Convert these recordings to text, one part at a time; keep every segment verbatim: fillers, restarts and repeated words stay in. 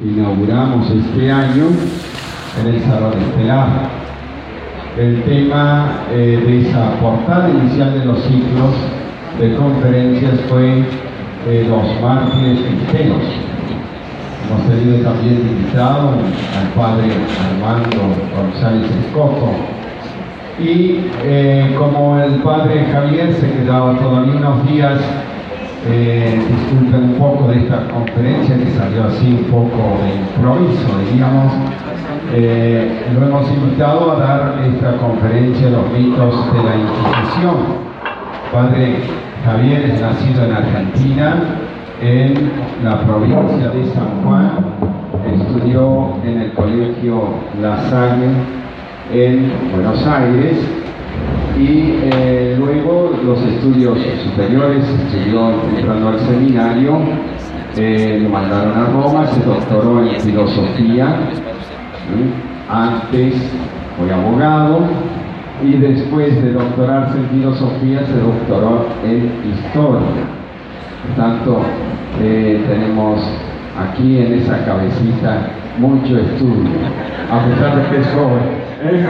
inauguramos este año en el Salón Estelar. El tema eh, de esa portada inicial de los ciclos de conferencias fue eh, los mártires cristianos. Hemos tenido también invitado al padre Armando González Escoto. Y eh, como el padre Javier se quedaba todavía unos días, eh, disculpen un poco de esta conferencia que salió así un poco de improviso, diríamos, eh, lo hemos invitado a dar esta conferencia, los mitos de la Inquisición. Padre Javier es nacido en Argentina, en la provincia de San Juan, estudió en el colegio La Salle en Buenos Aires y eh, luego los estudios superiores, siguió entrando al seminario, eh, lo mandaron a Roma, se doctoró en filosofía, ¿sí? Antes fue abogado y después de doctorarse en filosofía se doctoró en historia. Por tanto, eh, tenemos aquí en esa cabecita mucho estudio, a pesar de que es joven. ¿eh?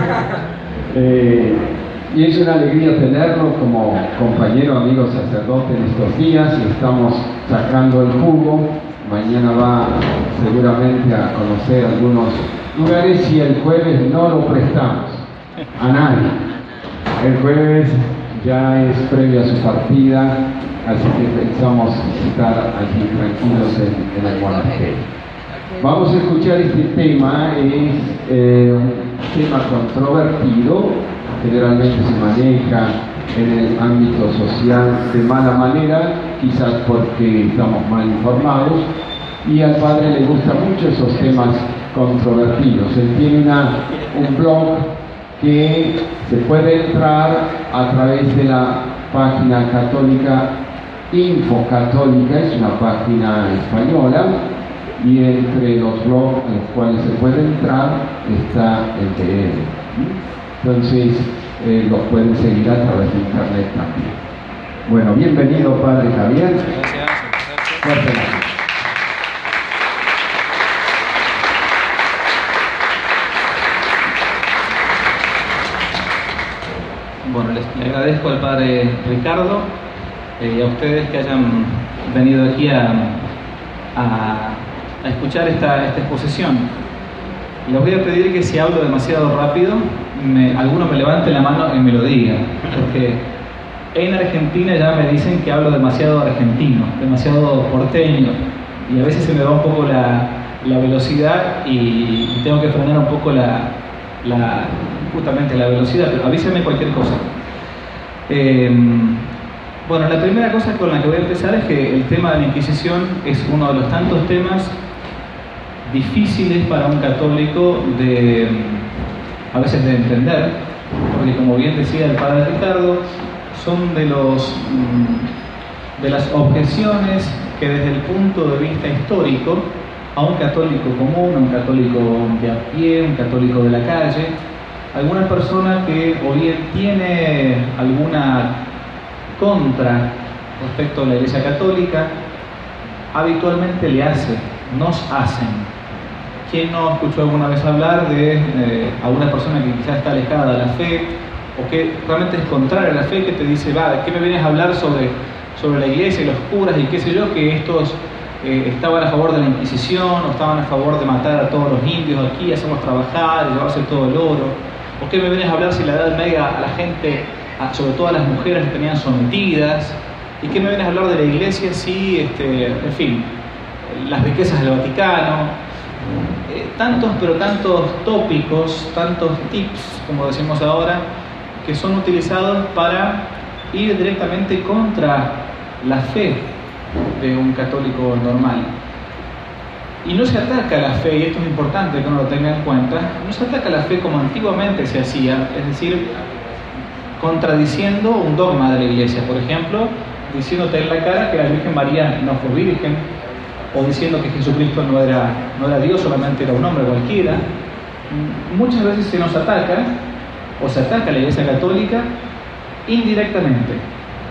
Eh, y es una alegría tenerlo como compañero, amigo sacerdote en estos días. Le estamos sacando el jugo. Mañana va seguramente a conocer algunos lugares y el jueves no lo prestamos a nadie. El jueves ya es previo a su partida, así que pensamos estar allí tranquilos en, en el monasterio. Vamos a escuchar este tema, es eh, un tema controvertido, generalmente se maneja en el ámbito social de mala manera, quizás porque estamos mal informados, y al padre le gustan mucho esos temas controvertidos. Él tiene una, un blog que se puede entrar a través de la página católica Info Católica, es una página española, y entre los blogs a los cuales se puede entrar está el de él. Entonces eh, los pueden seguir a través de internet también. Bueno, bienvenido Padre Javier. Gracias. Gracias. Bueno, les, le agradezco al Padre Ricardo eh, y a ustedes que hayan venido aquí a, a, a escuchar esta, esta exposición. Les voy a pedir que si hablo demasiado rápido, me, alguno me levante la mano y me lo diga, porque en Argentina ya me dicen que hablo demasiado argentino, demasiado porteño, y a veces se me va un poco la, la velocidad y, y tengo que frenar un poco la, la, justamente la velocidad, pero avísenme cualquier cosa. Eh, bueno, la primera cosa con la que voy a empezar es que el tema de la Inquisición es uno de los tantos temas difíciles para un católico de, a veces de entender, porque como bien decía el Padre Ricardo, son de, los, de las objeciones que desde el punto de vista histórico a un católico común, a un católico de a pie, un católico de la calle, alguna persona que o bien tiene alguna contra respecto a la Iglesia Católica, habitualmente le hace, nos hacen. ¿Quién no escuchó alguna vez hablar de eh, alguna persona que quizás está alejada de la fe o que realmente es contraria a la fe, que te dice, va, ¿qué me vienes a hablar sobre, sobre la iglesia y los curas y qué sé yo, que estos eh, estaban a favor de la Inquisición o estaban a favor de matar a todos los indios aquí, hacerlos trabajar y llevarse todo el oro? ¿O qué me vienes a hablar si la Edad Media a la gente, a, sobre todo a las mujeres, las tenían sometidas? ¿Y qué me vienes a hablar de la iglesia si, este, en fin, las riquezas del Vaticano? Eh, tantos, pero tantos tópicos, tantos tips, como decimos ahora, que son utilizados para ir directamente contra la fe de un católico normal. Y no se ataca la fe, y esto es importante que uno lo tenga en cuenta, no se ataca la fe como antiguamente se hacía, es decir, contradiciendo un dogma de la Iglesia, por ejemplo, diciéndote en la cara que la Virgen María no fue virgen, o diciendo que Jesucristo no era, no era Dios, solamente era un hombre cualquiera. Muchas veces se nos ataca, o se ataca a la Iglesia Católica indirectamente.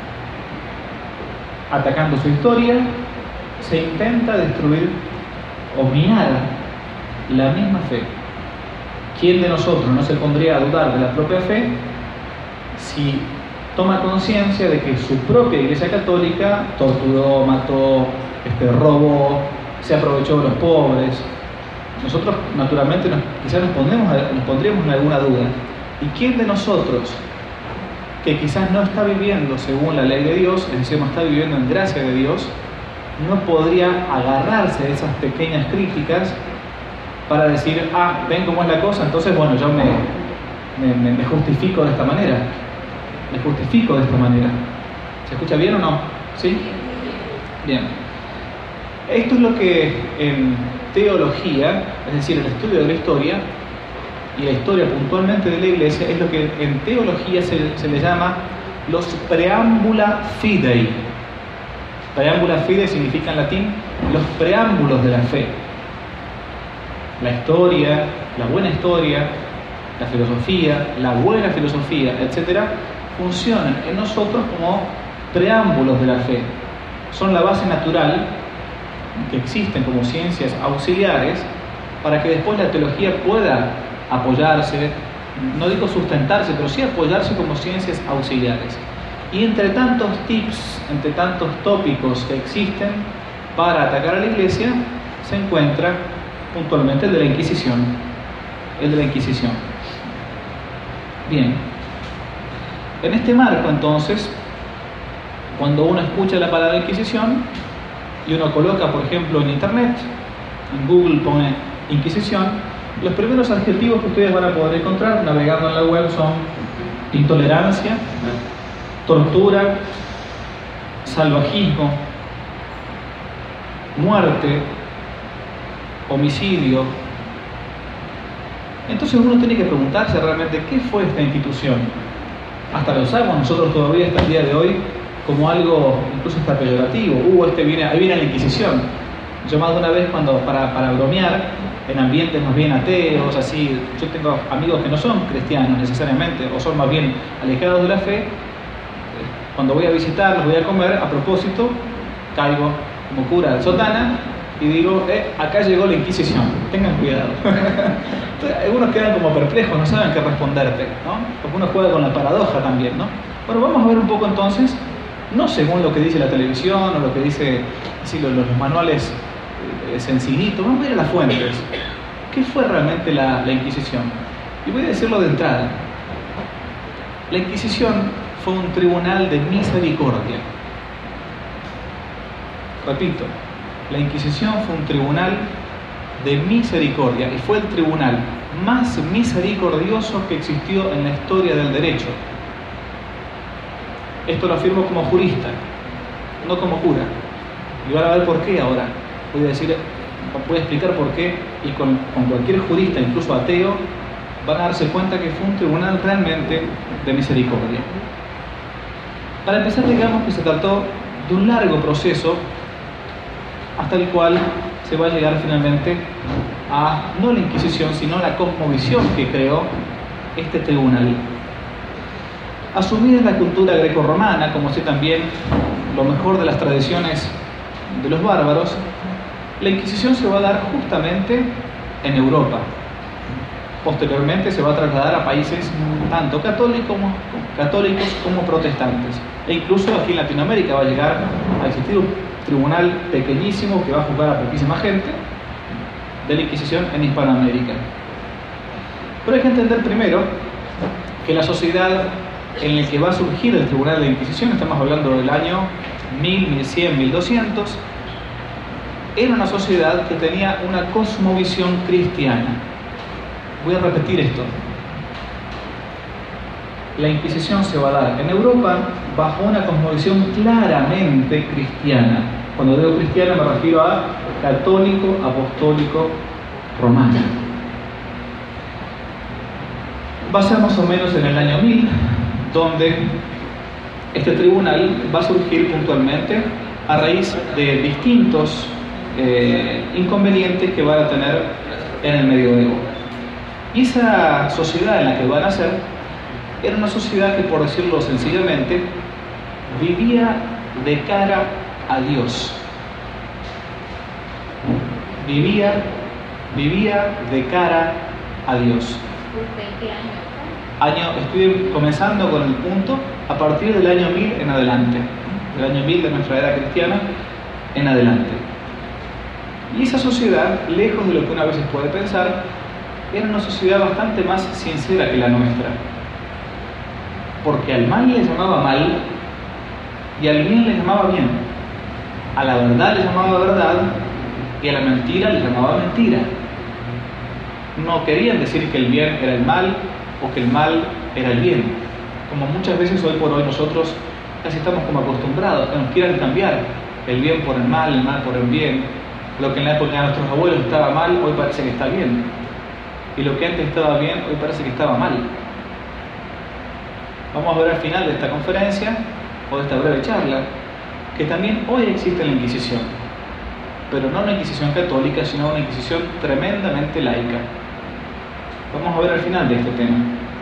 Atacando su historia, se intenta destruir o minar la misma fe. ¿Quién de nosotros no se pondría a dudar de la propia fe si toma conciencia de que su propia Iglesia Católica torturó, mató, este, robó, se aprovechó de los pobres? Nosotros naturalmente nos, quizás nos, pondremos, nos pondríamos en alguna duda. ¿Y quién de nosotros que quizás no está viviendo según la ley de Dios, es decir, no está viviendo en gracia de Dios, no podría agarrarse de esas pequeñas críticas para decir, ah, ven cómo es la cosa, entonces bueno, yo me, me, me justifico de esta manera, me justifico de esta manera? ¿Se escucha bien o no? ¿Sí? Bien. Esto es lo que en teología, es decir, el estudio de la historia, y la historia puntualmente de la Iglesia, es lo que en teología se, se le llama los preámbula fidei. Preámbula fidei significa en latín los preámbulos de la fe. La historia, la buena historia, la filosofía, la buena filosofía, etcétera, funcionan en nosotros como preámbulos de la fe. Son la base natural que existen como ciencias auxiliares para que después la teología pueda apoyarse, no digo sustentarse, pero sí apoyarse como ciencias auxiliares. Y entre tantos tips, entre tantos tópicos que existen para atacar a la Iglesia, se encuentra puntualmente el de la Inquisición. El de la Inquisición. Bien. En este marco, entonces, cuando uno escucha la palabra Inquisición y uno coloca, por ejemplo, en Internet, en Google pone Inquisición, los primeros adjetivos que ustedes van a poder encontrar navegando en la web son intolerancia, tortura, salvajismo, muerte, homicidio. Entonces uno tiene que preguntarse realmente qué fue esta institución. Hasta lo usamos nosotros todavía hasta el día de hoy como algo incluso hasta peyorativo. Uh, este viene, ahí viene la Inquisición. Yo más de una vez cuando para, para bromear en ambientes más bien ateos, así, yo tengo amigos que no son cristianos necesariamente, o son más bien alejados de la fe. Cuando voy a visitarlos, voy a comer, a propósito, caigo como cura de sotana y digo, eh, acá llegó la Inquisición, tengan cuidado. Entonces, algunos quedan como perplejos, no saben qué responderte, ¿no? Porque uno juega con la paradoja también, ¿no? Bueno, vamos a ver un poco entonces, no según lo que dice la televisión o lo que dice así, los, los manuales eh, sencillitos, vamos a ir a las fuentes. ¿Qué fue realmente la, la Inquisición? Y voy a decirlo de entrada. La Inquisición fue un tribunal de misericordia. Repito, la Inquisición fue un tribunal de misericordia y fue el tribunal más misericordioso que existió en la historia del derecho. Esto lo afirmo como jurista, no como cura. Y van a ver por qué ahora. Voy a decir, voy a explicar por qué, y con, con cualquier jurista, incluso ateo, van a darse cuenta que fue un tribunal realmente de misericordia. Para empezar, digamos que se trató de un largo proceso hasta el cual se va a llegar finalmente a, no la Inquisición, sino la cosmovisión que creó este tribunal. Asumida en la cultura grecorromana, como así también lo mejor de las tradiciones de los bárbaros, la Inquisición se va a dar justamente en Europa. Posteriormente se va a trasladar a países tanto católicos como, católicos como protestantes. E incluso aquí en Latinoamérica va a llegar a existir un tribunal pequeñísimo que va a juzgar a poquísima gente de la Inquisición en Hispanoamérica. Pero hay que entender primero que la sociedad en la que va a surgir el tribunal de la Inquisición, estamos hablando del año mil, mil cien, mil doscientos, era una sociedad que tenía una cosmovisión cristiana. Voy a repetir esto. La Inquisición se va a dar en Europa bajo una cosmovisión claramente cristiana. Cuando digo cristiana me refiero a católico, apostólico, romano. Va a ser más o menos en el año mil, donde este tribunal va a surgir puntualmente a raíz de distintos eh, inconvenientes que van a tener en el medioevo. Y esa sociedad en la que van a nacer era una sociedad que, por decirlo sencillamente, vivía de cara a Dios. vivía, vivía de cara a Dios. ¿Qué año? Año, estoy comenzando con el punto a partir del año mil en adelante, del año mil de nuestra era cristiana en adelante. Y esa sociedad, lejos de lo que una vez puede pensar, era una sociedad bastante más sincera que la nuestra. Porque al mal le llamaba mal y al bien le llamaba bien. A la verdad le llamaba verdad y a la mentira le llamaba mentira. No querían decir que el bien era el mal o que el mal era el bien, como muchas veces hoy por hoy nosotros casi estamos como acostumbrados, que nos quieran cambiar el bien por el mal, el mal por el bien. Lo que en la época de nuestros abuelos estaba mal, hoy parece que está bien, y lo que antes estaba bien, hoy parece que estaba mal. Vamos a ver al final de esta conferencia, o de esta breve charla, que también hoy existe la Inquisición, pero no una Inquisición católica, sino una Inquisición tremendamente laica. Vamos a ver al final de este tema.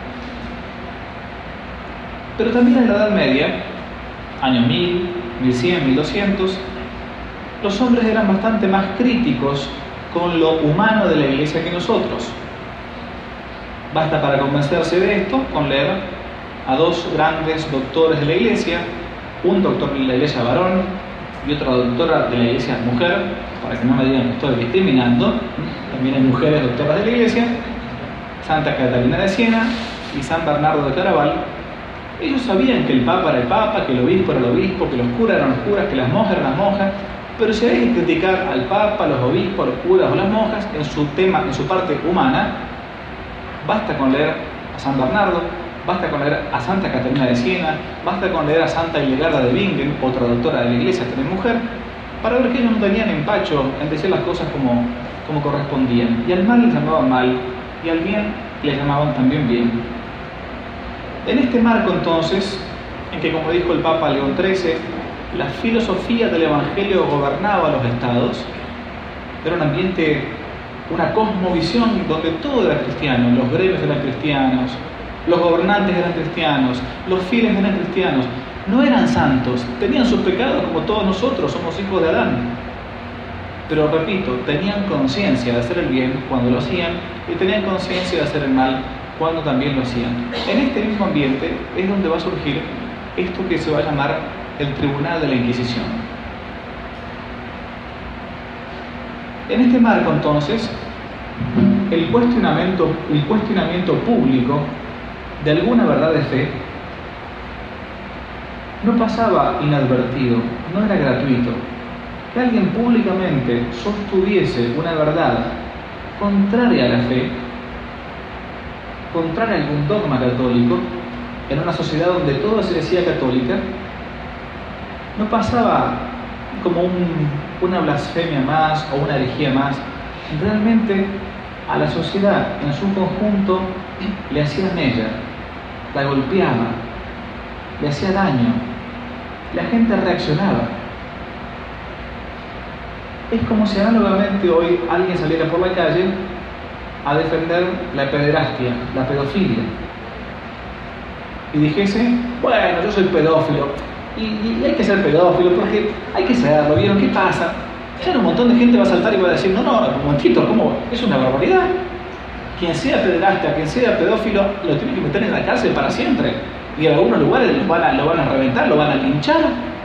Pero también en la Edad Media, año mil, mil cien, mil doscientos, los hombres eran bastante más críticos con lo humano de la Iglesia que nosotros. Basta para convencerse de esto con leer a dos grandes doctores de la Iglesia, un doctor de la Iglesia varón y otra doctora de la Iglesia mujer, para que no me digan que estoy discriminando. También hay mujeres doctoras de la Iglesia, Santa Catalina de Siena y San Bernardo de Claraval. Ellos sabían que el Papa era el Papa, que el obispo era el obispo, que los curas eran los curas, que las monjas eran las monjas, pero si hay que criticar al Papa, a los obispos, a los curas o las monjas en su tema, en su parte humana, basta con leer a San Bernardo, basta con leer a Santa Catalina de Siena, basta con leer a Santa Hildegarda de Bingen, otra doctora de la Iglesia, también mujer, para ver que ellos no tenían empacho en decir las cosas como, como correspondían. Y al mal les llamaban mal, y al bien le llamaban también bien. En este marco entonces, en que como dijo el Papa León trece, la filosofía del Evangelio gobernaba los estados, era un ambiente, una cosmovisión donde todo era cristiano, los gremios eran cristianos, los gobernantes eran cristianos, los fieles eran cristianos, no eran santos, tenían sus pecados como todos nosotros, somos hijos de Adán. Pero repito, tenían conciencia de hacer el bien cuando lo hacían y tenían conciencia de hacer el mal cuando también lo hacían. En este mismo ambiente es donde va a surgir esto que se va a llamar el Tribunal de la Inquisición. En este marco entonces, el cuestionamiento, el cuestionamiento público de alguna verdad de fe no pasaba inadvertido, no era gratuito. Que alguien públicamente sostuviese una verdad contraria a la fe, contraria a algún dogma católico, en una sociedad donde todo se decía católica, no pasaba como un, una blasfemia más o una herejía más. Realmente a la sociedad en su conjunto le hacía mella, la golpeaba, le hacía daño, la gente reaccionaba. Es como si análogamente hoy alguien saliera por la calle a defender la pederastia, la pedofilia, y dijese, bueno, yo soy pedófilo, y, y hay que ser pedófilo porque hay que serlo, ¿vieron qué pasa? Ya un montón de gente va a saltar y va a decir, no, no, un momentito, ¿cómo? Es una barbaridad. Quien sea pederasta, quien sea pedófilo, lo tiene que meter en la cárcel para siempre, y en algunos lugares lo van a, lo van a reventar, lo van a linchar.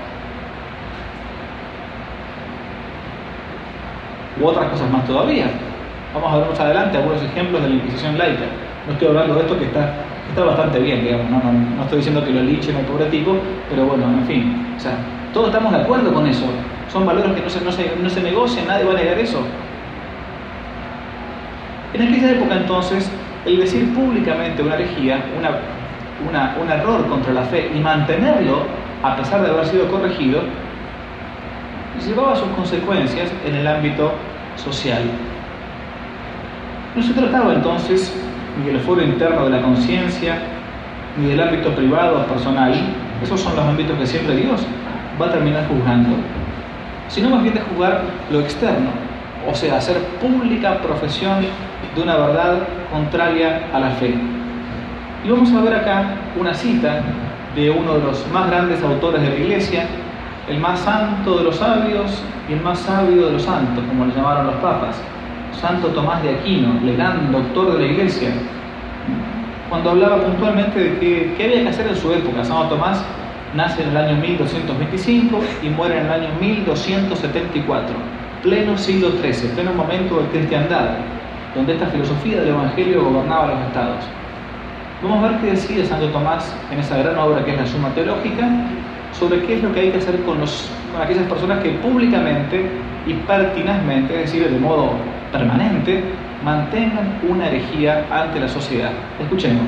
U otras cosas más todavía. Vamos a ver más adelante algunos ejemplos de la Inquisición laica. No estoy hablando de esto que está, está bastante bien, digamos, no, no, no estoy diciendo que lo linchen al pobre tipo, pero bueno, en fin, o sea, todos estamos de acuerdo con eso. Son valores que no se, no se, no se negocian, nadie va a negar eso. En aquella época entonces, el decir públicamente una herejía, una, una, un error contra la fe y mantenerlo, a pesar de haber sido corregido, llevaba sus consecuencias en el ámbito social. No se trataba entonces ni del foro interno de la conciencia, ni del ámbito privado o personal, esos son los ámbitos que siempre Dios va a terminar juzgando, sino más bien de juzgar lo externo, o sea, hacer pública profesión de una verdad contraria a la fe. Y vamos a ver acá una cita de uno de los más grandes autores de la Iglesia, el más santo de los sabios y el más sabio de los santos, como le llamaron los papas, Santo Tomás de Aquino, el gran doctor de la Iglesia, cuando hablaba puntualmente de qué, qué había que hacer en su época. Santo Tomás nace en el año mil doscientos veinticinco y muere en el año mil doscientos setenta y cuatro, pleno siglo trece, pleno momento de cristiandad, donde esta filosofía del Evangelio gobernaba los estados. Vamos a ver qué decide Santo Tomás en esa gran obra que es la Suma Teológica, sobre qué es lo que hay que hacer con, los, con aquellas personas que públicamente y pertinazmente, es decir, de modo permanente, mantengan una herejía ante la sociedad. Escuchemos.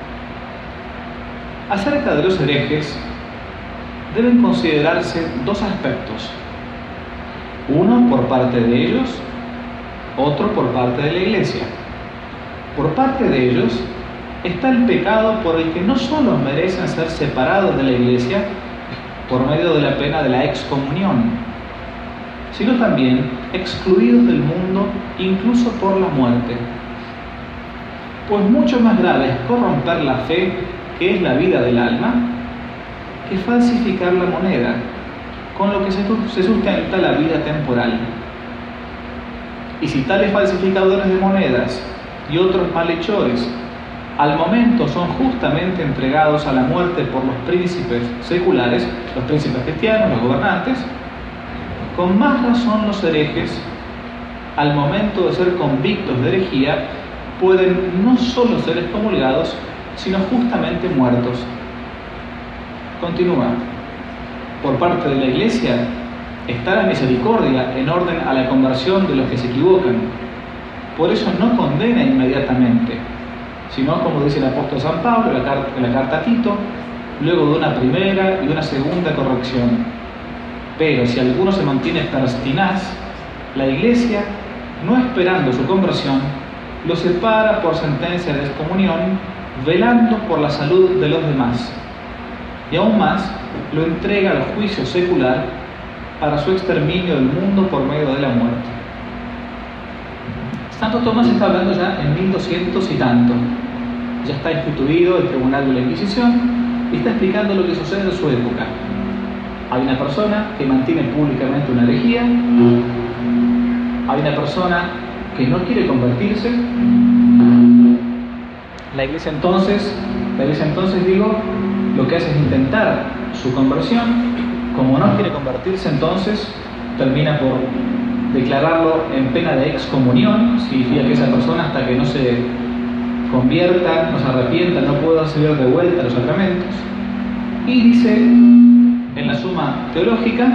Acerca de los herejes, deben considerarse dos aspectos. Uno por parte de ellos, otro por parte de la Iglesia. Por parte de ellos está el pecado por el que no solo merecen ser separados de la Iglesia por medio de la pena de la excomunión, sino también excluidos del mundo incluso por la muerte. Pues mucho más grave es corromper la fe, que es la vida del alma, que falsificar la moneda, con lo que se sustenta la vida temporal. Y si tales falsificadores de monedas y otros malhechores al momento son justamente entregados a la muerte por los príncipes seculares, los príncipes cristianos, los gobernantes, con más razón los herejes, al momento de ser convictos de herejía, pueden no solo ser excomulgados, sino justamente muertos. Continúa. Por parte de la Iglesia está la misericordia en orden a la conversión de los que se equivocan. Por eso no condena inmediatamente, sino, como dice el apóstol San Pablo en la carta, en la carta a Tito, luego de una primera y una segunda corrección. Pero si alguno se mantiene pertinaz, la Iglesia, no esperando su conversión, lo separa por sentencia de excomunión, velando por la salud de los demás. Y aún más, lo entrega al juicio secular para su exterminio del mundo por medio de la muerte. Santo Tomás está hablando ya en mil doscientos y tanto. Ya está instituido el Tribunal de la Inquisición y está explicando lo que sucede en su época. Hay una persona que mantiene públicamente una herejía, hay una persona que no quiere convertirse. La Iglesia entonces, la Iglesia entonces digo, lo que hace es intentar su conversión. Como no quiere convertirse, entonces termina por declararlo en pena de excomunión. Significa que esa persona, hasta que no se convierta, no se arrepienta, no puede recibir de vuelta los sacramentos. Y dice en la Suma Teológica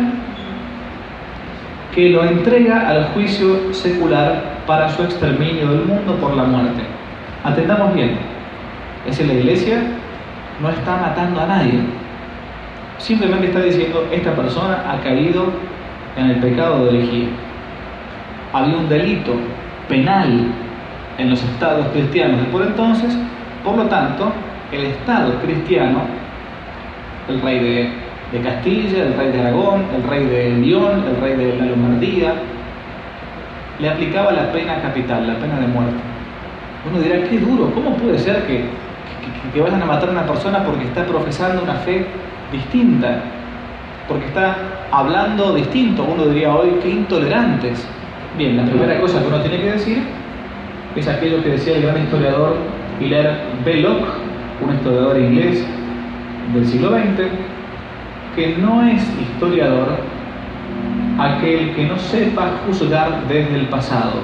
que lo entrega al juicio secular para su exterminio del mundo por la muerte. Atendamos bien, es decir, la Iglesia no está matando a nadie, simplemente está diciendo: esta persona ha caído en el pecado de herejía. Había un delito penal en los estados cristianos de por entonces, por lo tanto, el Estado cristiano, el rey de, de Castilla, el rey de Aragón, el rey de León, el rey de la Lombardía, le aplicaba la pena capital, la pena de muerte. Uno dirá: qué duro, ¿cómo puede ser que, que, que vayan a matar a una persona porque está profesando una fe distinta, porque está hablando distinto? Uno diría hoy: qué intolerantes. Bien, la primera cosa que uno tiene que decir es aquello que decía el gran historiador Hilaire Belloc, un historiador inglés del siglo veinte, que no es historiador aquel que no sepa juzgar desde el pasado.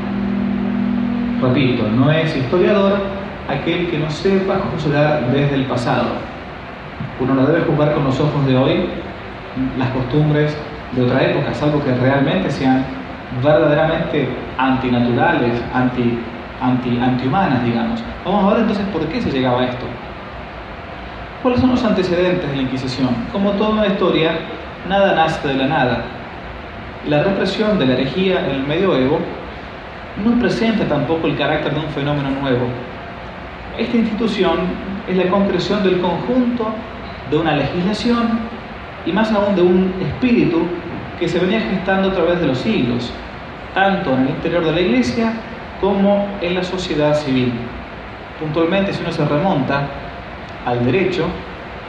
Repito, no es historiador aquel que no sepa juzgar desde el pasado. Uno no debe juzgar con los ojos de hoy las costumbres de otra época, salvo que realmente sean verdaderamente antinaturales, anti, anti, antihumanas, digamos. Vamos a ver entonces por qué se llegaba a esto. ¿Cuáles son los antecedentes de la Inquisición? Como toda una historia, nada nace de la nada. La represión de la herejía en el medioevo no presenta tampoco el carácter de un fenómeno nuevo. Esta institución es la concreción del conjunto de una legislación y más aún de un espíritu que se venía gestando a través de los siglos, tanto en el interior de la Iglesia como en la sociedad civil. Puntualmente, si uno se remonta al derecho,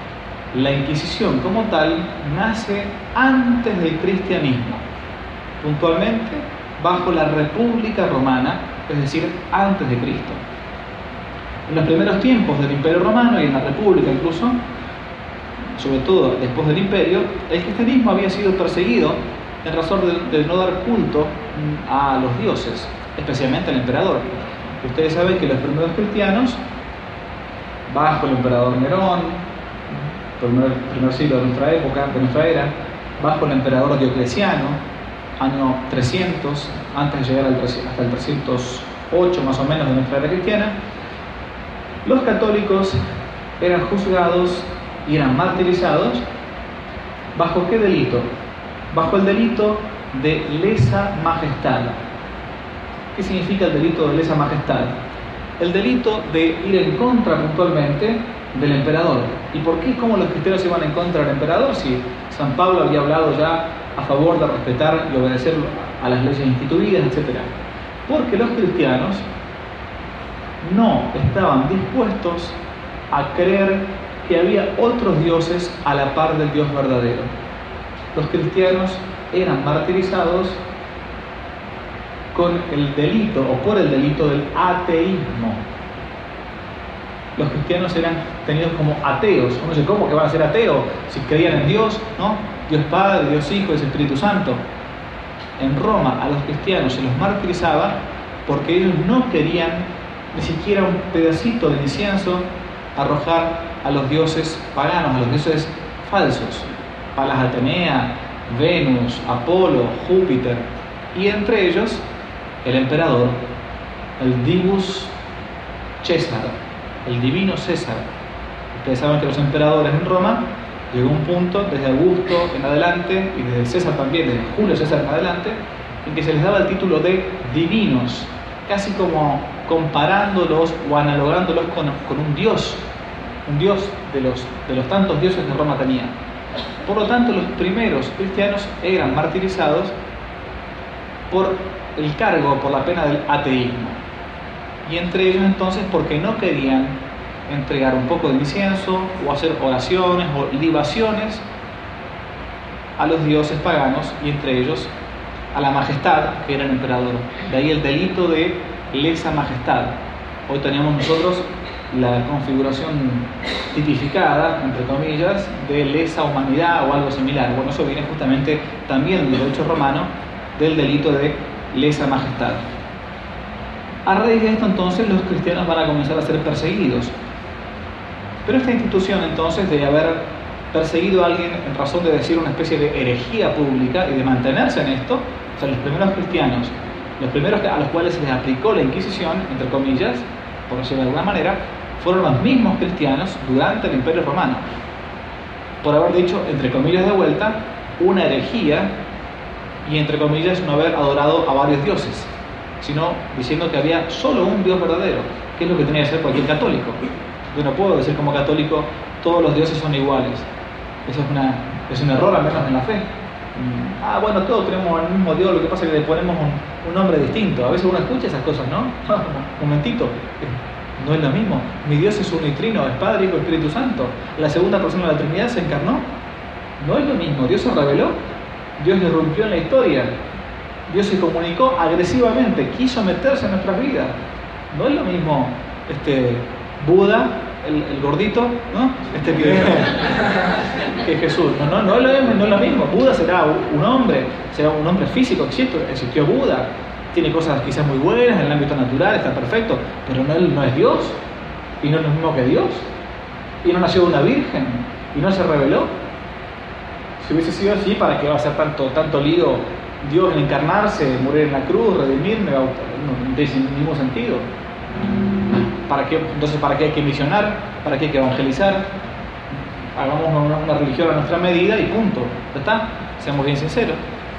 la Inquisición como tal nace antes del cristianismo, puntualmente bajo la República Romana, es decir, antes de Cristo. En los primeros tiempos del Imperio Romano y en la República incluso, sobre todo después del Imperio, el cristianismo había sido perseguido en razón de, de no dar culto a los dioses, especialmente al emperador. Ustedes saben que los primeros cristianos, bajo el emperador Nerón, primer, primer siglo de nuestra época, de nuestra era, bajo el emperador Diocleciano, año trescientos, antes de llegar al, hasta el trescientos ocho más o menos de nuestra era cristiana, los católicos eran juzgados y eran martirizados. ¿Bajo qué delito? Bajo el delito de lesa majestad. ¿Qué significa el delito de lesa majestad? El delito de ir en contra puntualmente del emperador. ¿Y por qué? ¿Cómo los cristianos iban en contra del emperador? Si San Pablo había hablado ya a favor de respetar y obedecer a las leyes instituidas, etcétera. Porque los cristianos no estaban dispuestos a creer que había otros dioses a la par del Dios verdadero. Los cristianos eran martirizados con el delito o por el delito del ateísmo. Los cristianos eran tenidos como ateos. Uno dice, ¿cómo que van a ser ateos? Si creían en Dios, ¿no? Dios Padre, Dios Hijo y el Espíritu Santo. En Roma a los cristianos se los martirizaba porque ellos no querían ni siquiera un pedacito de incienso arrojar a los dioses paganos, a los dioses falsos. Palas Atenea, Venus, Apolo, Júpiter, y entre ellos el emperador, el Divus César, el divino César. Ustedes saben que los emperadores en Roma llegó un punto, desde Augusto en adelante, y desde César también, desde Julio César en adelante, en que se les daba el título de divinos, casi como comparándolos o analogándolos con, con un dios, un dios de los, de los tantos dioses que Roma tenía. Por lo tanto, los primeros cristianos eran martirizados por el cargo, por la pena del ateísmo. Y entre ellos entonces porque no querían entregar un poco de incienso o hacer oraciones o libaciones a los dioses paganos, y entre ellos a la majestad, que era el emperador. De ahí el delito de lesa majestad. Hoy tenemos nosotros la configuración tipificada, entre comillas, de lesa humanidad o algo similar. Bueno, eso viene justamente también del derecho romano, del delito de lesa majestad. A raíz de esto, entonces, los cristianos van a comenzar a ser perseguidos. Pero esta institución, entonces, de haber perseguido a alguien en razón de decir una especie de herejía pública y de mantenerse en esto, o sea, los primeros cristianos, los primeros a los cuales se les aplicó la Inquisición, entre comillas, por decirlo de alguna manera, fueron los mismos cristianos durante el Imperio Romano, por haber dicho, entre comillas de vuelta, una herejía, y entre comillas no haber adorado a varios dioses, sino diciendo que había solo un Dios verdadero, que es lo que tenía que hacer cualquier católico. Yo no puedo decir como católico, todos los dioses son iguales. Eso es, una, es un error, al menos en la fe. Ah, bueno, todos tenemos el mismo Dios, lo que pasa es que le ponemos un, un nombre distinto. A veces uno escucha esas cosas, ¿no? Un momentito, no es lo mismo. Mi Dios es uno y trino, es Padre, Hijo y Espíritu Santo. La segunda persona de la Trinidad se encarnó. No es lo mismo. Dios se reveló, Dios irrumpió en la historia, Dios se comunicó agresivamente, quiso meterse en nuestras vidas. No es lo mismo este Buda, el, el gordito, ¿no? Este que, que Jesús. No, no, no, es lo mismo, no es lo mismo. Buda será un hombre, será un hombre físico, existió, existió Buda. Tiene cosas quizás muy buenas en el ámbito natural, está perfecto, pero no, no es Dios, y no es lo mismo que Dios, y no nació de una virgen, y no se reveló. Si hubiese sido así, ¿para qué va a ser tanto, tanto lío Dios en encarnarse, morir en la cruz, redimirme? No, no tiene ningún sentido. ¿Para qué? Entonces, ¿para qué hay que misionar? ¿Para qué hay que evangelizar? Hagamos una, una religión a nuestra medida y punto. ¿Ya está? Seamos bien sinceros.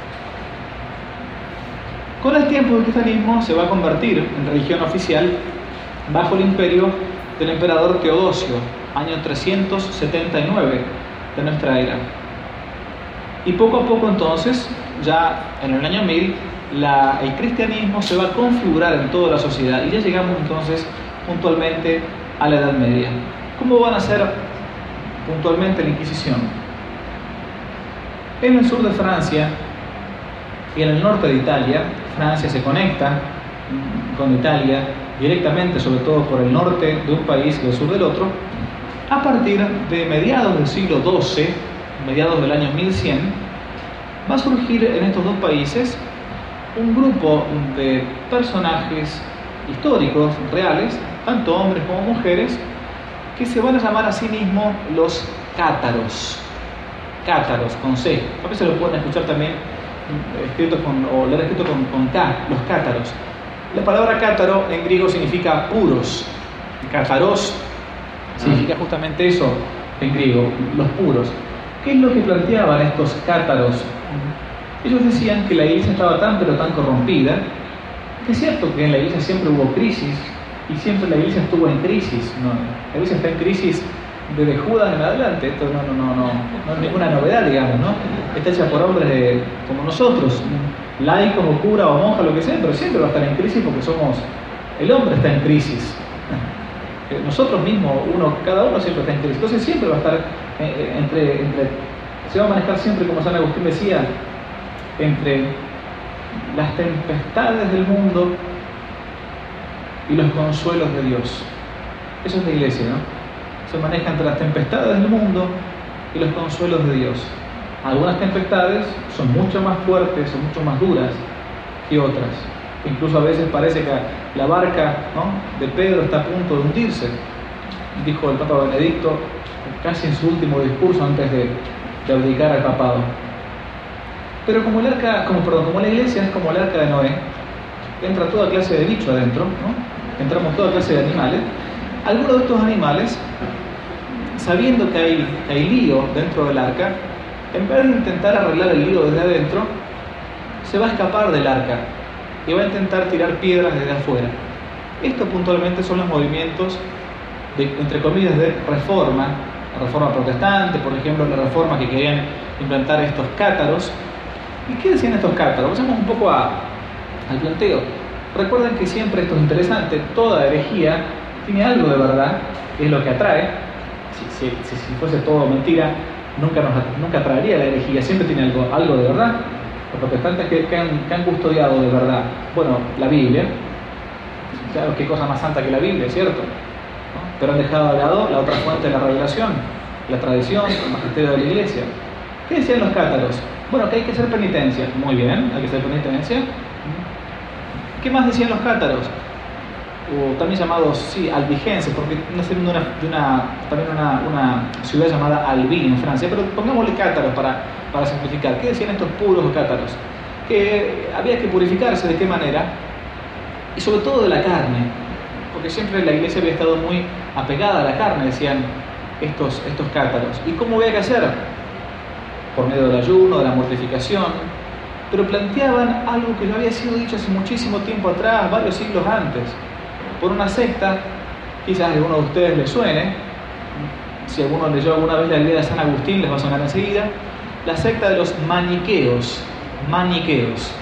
Con el tiempo, el cristianismo se va a convertir en religión oficial bajo el imperio del emperador Teodosio, año trescientos setenta y nueve de nuestra era. Y poco a poco, entonces, ya en el año mil, la, el cristianismo se va a configurar en toda la sociedad, y ya llegamos entonces puntualmente a la Edad Media. ¿Cómo van a ser puntualmente la Inquisición. En el sur de Francia y en el norte de Italia, Francia se conecta con Italia directamente, sobre todo por el norte de un país y el sur del otro. A partir de mediados del siglo doce, mediados del año mil cien, va a surgir en estos dos países un grupo de personajes históricos, reales, tanto hombres como mujeres, que se van a llamar a sí mismos los cátaros. Cátaros, con C. A veces lo pueden escuchar también escrito con, o leer escrito con, con K, los cátaros. La palabra cátaro en griego significa puros. Cátaros significa justamente eso en griego, los puros. ¿Qué es lo que planteaban estos cátaros? Ellos decían que la iglesia estaba tan pero tan corrompida, que es cierto que en la iglesia siempre hubo crisis, y siempre la iglesia estuvo en crisis. No, la iglesia está en crisis desde Judas en adelante. Esto no, no, no, no, no es ninguna novedad, digamos, ¿no? Está hecha por hombres de, como nosotros, laicos o cura o monja, lo que sea, pero siempre va a estar en crisis porque somos, el hombre está en crisis. Nosotros mismos, uno, cada uno siempre está en crisis. Entonces siempre va a estar eh, entre, entre, se va a manejar siempre, como San Agustín decía, entre las tempestades del mundo y los consuelos de Dios. Eso es la iglesia, ¿no? Se maneja entre las tempestades del mundo y los consuelos de Dios. Algunas tempestades son mucho más fuertes, son mucho más duras que otras. Incluso a veces parece que la barca, ¿no?, de Pedro está a punto de hundirse. Dijo el Papa Benedicto casi en su último discurso antes de, de abdicar al papado. Pero como el arca, como, perdón, como la iglesia es como el arca de Noé, entra toda clase de bicho adentro, ¿no? Entramos toda clase de animales. Algunos de estos animales, sabiendo que hay, que hay lío dentro del arca, en vez de intentar arreglar el lío desde adentro, se va a escapar del arca y va a intentar tirar piedras desde afuera. Estos puntualmente son los movimientos, de, entre comillas, de reforma, la reforma protestante, por ejemplo, la reforma que querían implantar estos cátaros. ¿Y qué decían estos cátaros? Vamos un poco a, al planteo. Recuerden que siempre esto es interesante, toda herejía tiene algo de verdad, que es lo que atrae. Si, si, si, si fuese todo mentira, nunca, nos, nunca atraería la herejía, siempre tiene algo, algo de verdad. Los protestantes que, que, han, que han custodiado de verdad, bueno, la Biblia, claro, qué cosa más santa que la Biblia, ¿cierto? ¿No? Pero han dejado de lado la otra fuente de la revelación, la tradición, el magisterio de la iglesia. ¿Qué decían los cátaros? Bueno, que hay que hacer penitencia. Muy bien, hay que hacer penitencia. ¿Qué más decían los cátaros? O también llamados, sí, albigenses, porque nacieron de una, de una, también una, una ciudad llamada Albi en Francia, pero pongámosle cátaros para, para simplificar. ¿Qué decían estos puros o cátaros? Que había que purificarse, ¿de qué manera? Y sobre todo de la carne, porque siempre la iglesia había estado muy apegada a la carne, decían estos, estos cátaros. ¿Y cómo había que hacer? Por medio del ayuno, de la mortificación, pero planteaban algo que ya había sido dicho hace muchísimo tiempo atrás, varios siglos antes, por una secta, quizás a alguno de ustedes les suene, si alguno leyó alguna vez la idea de San Agustín les va a sonar enseguida, la secta de los maniqueos, maniqueos.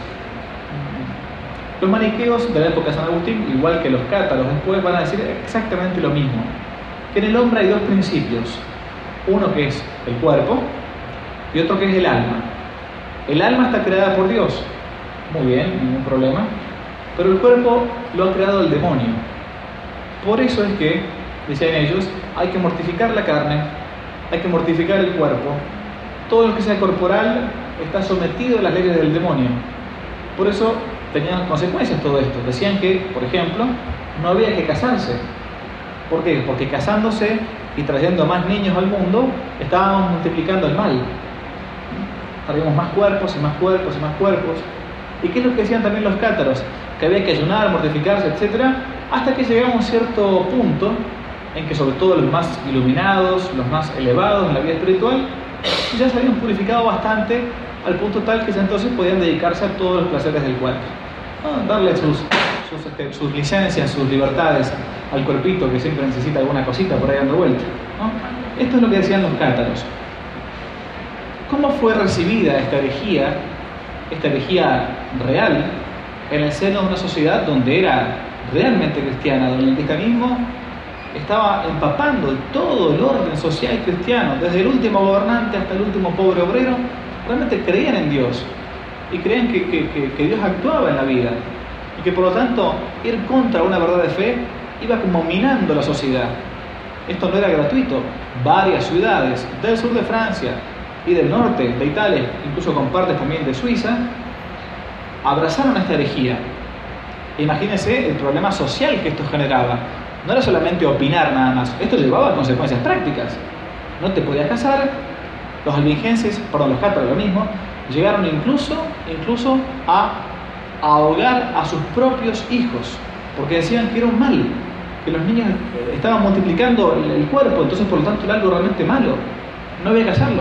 Los maniqueos de la época de San Agustín, igual que los cátaros después, van a decir exactamente lo mismo, que en el hombre hay dos principios, uno que es el cuerpo y otro que es el alma. El alma está creada por Dios, muy bien, ningún problema, pero el cuerpo lo ha creado el demonio. Por eso es que, decían ellos, hay que mortificar la carne, hay que mortificar el cuerpo. Todo lo que sea corporal está sometido a las leyes del demonio. Por eso tenían consecuencias todo esto. Decían que, por ejemplo, no había que casarse. ¿Por qué? Porque casándose y trayendo más niños al mundo, estábamos multiplicando el mal. Traíamos más cuerpos y más cuerpos y más cuerpos. ¿Y qué es lo que decían también los cátaros? Que había que ayunar, mortificarse, etcétera, hasta que llegamos a un cierto punto en que sobre todo los más iluminados, los más elevados en la vida espiritual, ya se habían purificado bastante al punto tal que ya entonces podían dedicarse a todos los placeres del cuerpo, ¿no? Darle sus, sus, este, sus licencias, sus libertades al cuerpito que siempre necesita alguna cosita por ahí dando vuelta, ¿no? Esto es lo que decían los cátaros. ¿Cómo fue recibida esta herejía, esta herejía real, en el seno de una sociedad donde era realmente cristiana, donde el cristianismo estaba empapando todo el orden social cristiano, desde el último gobernante hasta el último pobre obrero. Realmente creían en Dios y creían que, que, que, que Dios actuaba en la vida y que por lo tanto ir contra una verdad de fe iba como minando la sociedad. Esto no era gratuito. Varias ciudades del sur de Francia y del norte de Italia, incluso con partes también de Suiza, abrazaron esta herejía. Imagínense el problema social que esto generaba. No era solamente opinar nada más, esto llevaba a consecuencias prácticas. No te podías casar. Los albigenses, perdón, los cátaros lo mismo, llegaron incluso, incluso a ahogar a sus propios hijos, porque decían que era un mal, que los niños estaban multiplicando el, el cuerpo, entonces por lo tanto era algo realmente malo, no había que hacerlo.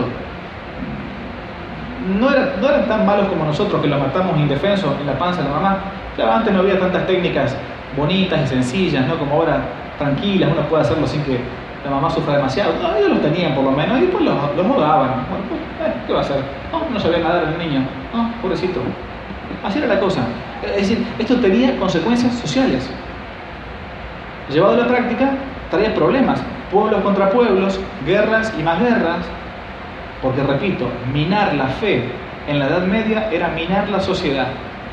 No, era, no eran tan malos como nosotros, que los matamos indefensos en la panza de la mamá. Claro, antes no había tantas técnicas bonitas y sencillas, ¿no? Como ahora, tranquilas, uno puede hacerlo sin que la mamá sufra demasiado. No, ellos los tenían por lo menos y después los, los ahogaban. Bueno, pues, eh, ¿qué va a hacer? No, no sabía nadar el niño. No, pobrecito. Así era la cosa. Es decir, esto tenía consecuencias sociales. Llevado a la práctica, traía problemas. Pueblos contra pueblos, guerras y más guerras. Porque, repito, minar la fe en la Edad Media era minar la sociedad.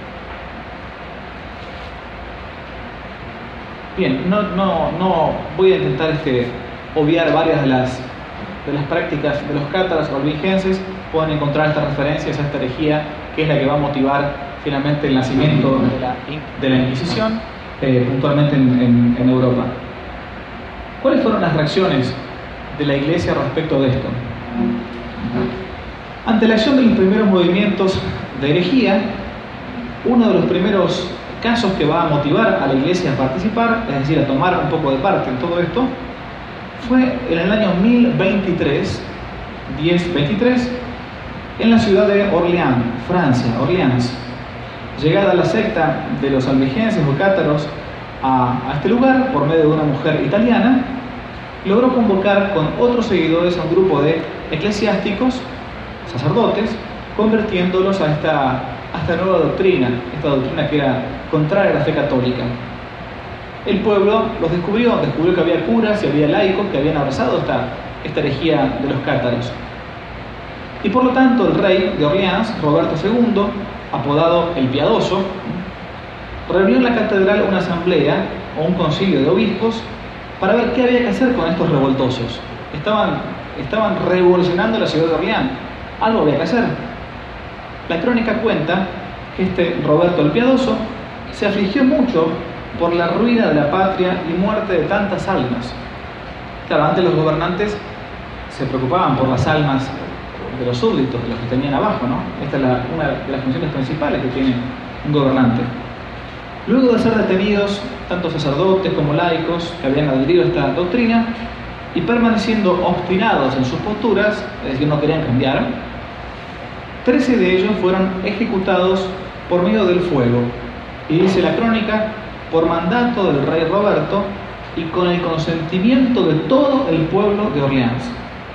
Bien, no, no, no voy a intentar este, obviar varias de las, de las prácticas de los cátaros o albigenses. Pueden encontrar estas referencias a esta herejía, que es la que va a motivar finalmente el nacimiento de la, de la Inquisición, eh, puntualmente en, en, en Europa. ¿Cuáles fueron las reacciones de la Iglesia respecto de esto? Ante la acción de los primeros movimientos de herejía, uno de los primeros casos que va a motivar a la Iglesia a participar, es decir, a tomar un poco de parte en todo esto, fue en el año mil veintitrés, diez veintitrés, en la ciudad de Orleans, Francia, Orleans. Llegada la secta de los albigenses o cátaros a, a este lugar por medio de una mujer italiana, logró convocar con otros seguidores a un grupo de eclesiásticos, sacerdotes, convirtiéndolos a esta, a esta nueva doctrina, esta doctrina que era contraria a la fe católica. El pueblo los descubrió, descubrió que había curas y había laicos que habían abrazado esta, esta herejía de los cátaros. Y por lo tanto el rey de Orleans, Roberto segundo, apodado el Piadoso, reunió en la catedral una asamblea o un concilio de obispos para ver qué había que hacer con estos revoltosos. Estaban, estaban revolucionando la ciudad de Orleans. Algo había que hacer. La crónica cuenta que este Roberto el Piadoso se afligió mucho por la ruina de la patria y muerte de tantas almas. Claro, antes los gobernantes se preocupaban por las almas de los súbditos, de los que tenían abajo, ¿no? Esta es la, una de las funciones principales que tiene un gobernante. Luego de ser detenidos tanto sacerdotes como laicos que habían adherido a esta doctrina y permaneciendo obstinados en sus posturas, es decir, no querían cambiar, trece de ellos fueron ejecutados por medio del fuego. Y dice la crónica, por mandato del rey Roberto y con el consentimiento de todo el pueblo de Orleans.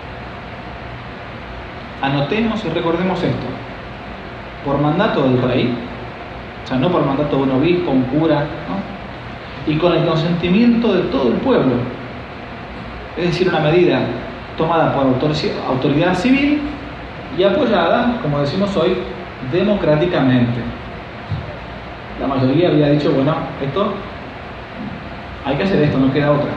Anotemos y recordemos esto. Por mandato del rey, o sea, no por mandato de un obispo, un cura, ¿no? Y con el consentimiento de todo el pueblo. Es decir, una medida tomada por autoridad civil y apoyada, como decimos hoy, democráticamente. La mayoría había dicho, bueno, esto, hay que hacer esto, no queda otra.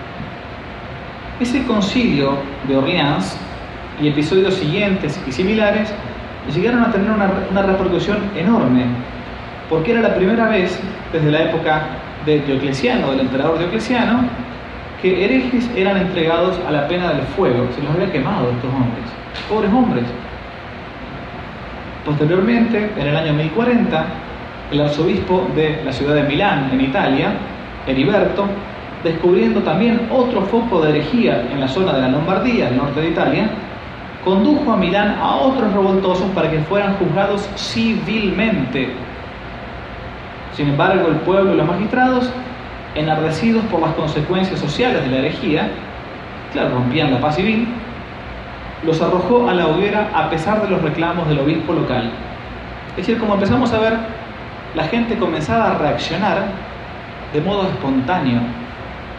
Ese concilio de Orleans y episodios siguientes y similares llegaron a tener una, una repercusión enorme, porque era la primera vez desde la época de Diocleciano, del emperador Diocleciano, que herejes eran entregados a la pena del fuego. Se los había quemado estos hombres, pobres hombres. Posteriormente, en el año mil cuarenta, el arzobispo de la ciudad de Milán, en Italia, Heriberto, descubriendo también otro foco de herejía en la zona de la Lombardía, el norte de Italia, condujo a Milán a otros revoltosos para que fueran juzgados civilmente. Sin embargo, el pueblo y los magistrados, enardecidos por las consecuencias sociales de la herejía, claro, rompían la paz civil, los arrojó a la hoguera a pesar de los reclamos del obispo local. Es decir, como empezamos a ver, la gente comenzaba a reaccionar de modo espontáneo.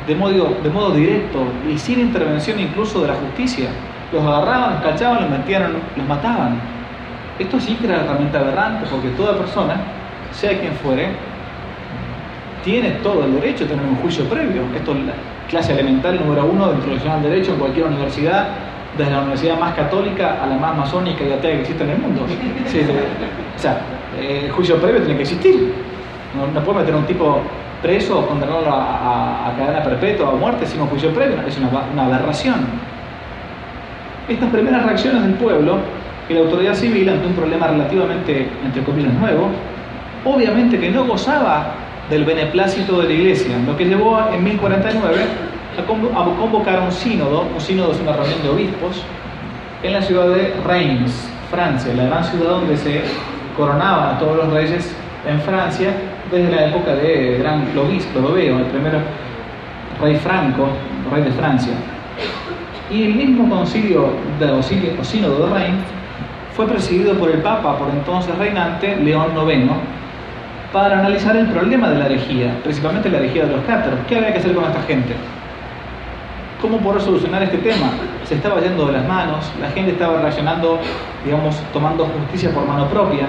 de modo, de modo directo y sin intervención incluso de la justicia. Los agarraban, los cachaban, los metían, los mataban. Esto sí que era realmente aberrante, porque toda persona, sea quien fuere, tiene todo el derecho a tener un juicio previo. Esto es la clase elemental número uno de introducción al derecho en cualquier universidad, desde la universidad más católica a la más masónica y atea que existe en el mundo. Sí, sí. O sea, el juicio previo tiene que existir. No, no puede meter a un tipo preso o condenarlo a, a, a cadena perpetua o a muerte sin un juicio previo. Es una, una aberración. Estas primeras reacciones del pueblo y la autoridad civil ante un problema relativamente, entre comillas, nuevo, obviamente que no gozaba del beneplácito de la Iglesia, lo que llevó en mil cuarenta y nueve a convocar un sínodo. Un sínodo es una reunión de obispos en la ciudad de Reims, Francia, la gran ciudad donde se coronaban a todos los reyes en Francia desde la época de Gran Clovis, Clodoveo, el primer rey franco, rey de Francia. Y el mismo concilio de, o sínodo de Reims fue presidido por el Papa, por entonces reinante, León noveno, para analizar el problema de la herejía, principalmente la herejía de los cátaros. ¿Qué había que hacer con esta gente? ¿Cómo poder solucionar este tema? Se estaba yendo de las manos, la gente estaba reaccionando, digamos, tomando justicia por mano propia.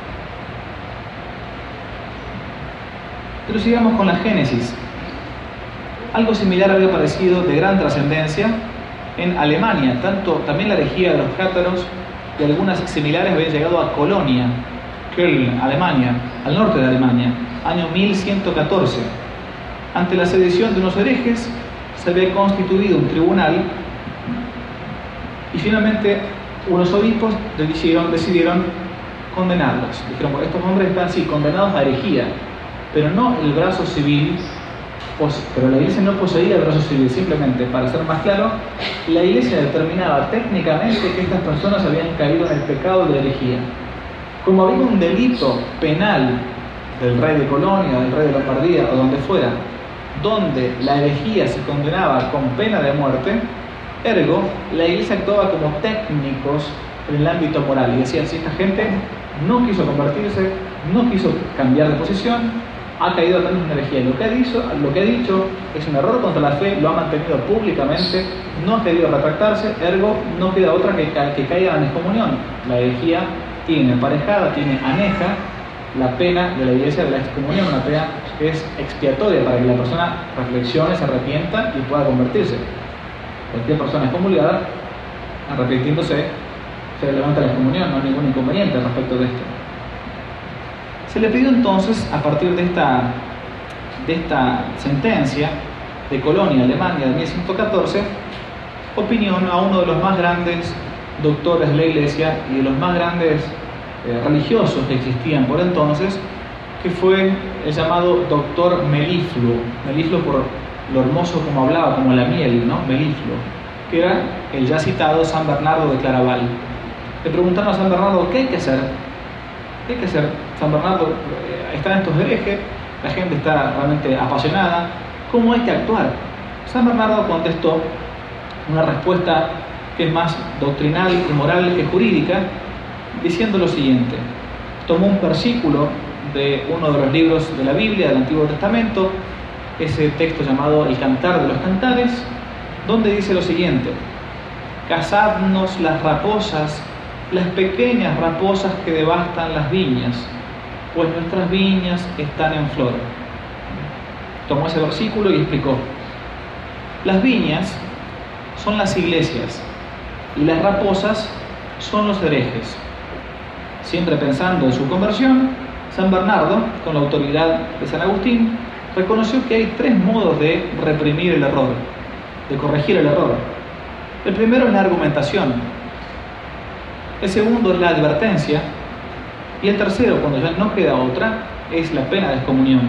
Pero sigamos con la Génesis. Algo similar había aparecido de gran trascendencia en Alemania. Tanto, también la herejía de los cátaros y algunas similares habían llegado a Colonia, Köln, Alemania, al norte de Alemania, año mil ciento catorce. Ante la sedición de unos herejes, se había constituido un tribunal y finalmente unos obispos decidieron, decidieron condenarlos. Dijeron, bueno, estos hombres están sí condenados a herejía, pero no el brazo civil, pero la Iglesia no poseía el brazo civil. Simplemente, para ser más claro, la Iglesia determinaba técnicamente que estas personas habían caído en el pecado de herejía. Como había un delito penal del rey de Colonia, del rey de Lombardía o donde fuera, donde la herejía se condenaba con pena de muerte, ergo, la Iglesia actuaba como técnicos en el ámbito moral y decía, si esta gente no quiso convertirse, no quiso cambiar de posición, ha caído también en una herejía. Lo que ha dicho, lo que ha dicho es un error contra la fe, lo ha mantenido públicamente, no ha querido retractarse, ergo, no queda otra que, ca que caiga en excomunión. La herejía tiene aparejada, tiene aneja la pena de la Iglesia de la excomunión, una pena que es expiatoria para que la persona reflexione, se arrepienta y pueda convertirse. Cualquier persona excomulgada, arrepintiéndose, se le levanta la excomunión, no hay ningún inconveniente respecto de esto. Se le pidió entonces, a partir de esta, de esta sentencia de Colonia, Alemania, de mil ciento catorce, opinión a uno de los más grandes doctores de la Iglesia y de los más grandes eh, religiosos que existían por entonces, que fue el llamado doctor Melifluo. Melifluo por lo hermoso como hablaba, como la miel, ¿no? Melifluo, que era el ya citado San Bernardo de Claraval. Le preguntaron a San Bernardo, ¿qué hay que hacer? ¿Qué hay que hacer? San Bernardo, eh, están estos herejes, la gente está realmente apasionada, ¿cómo hay que actuar? San Bernardo contestó una respuesta que es más doctrinal y moral que jurídica, diciendo lo siguiente. Tomó un versículo de uno de los libros de la Biblia, del Antiguo Testamento, ese texto llamado El Cantar de los Cantares, donde dice lo siguiente: cazadnos las raposas, las pequeñas raposas que devastan las viñas, pues nuestras viñas están en flor. Tomó ese versículo y explicó: las viñas son las iglesias y las raposas son los herejes. Siempre pensando en su conversión, San Bernardo, con la autoridad de San Agustín, reconoció que hay tres modos de reprimir el error, de corregir el error. El primero es la argumentación, el segundo es la advertencia, y el tercero, cuando ya no queda otra, es la pena de excomunión.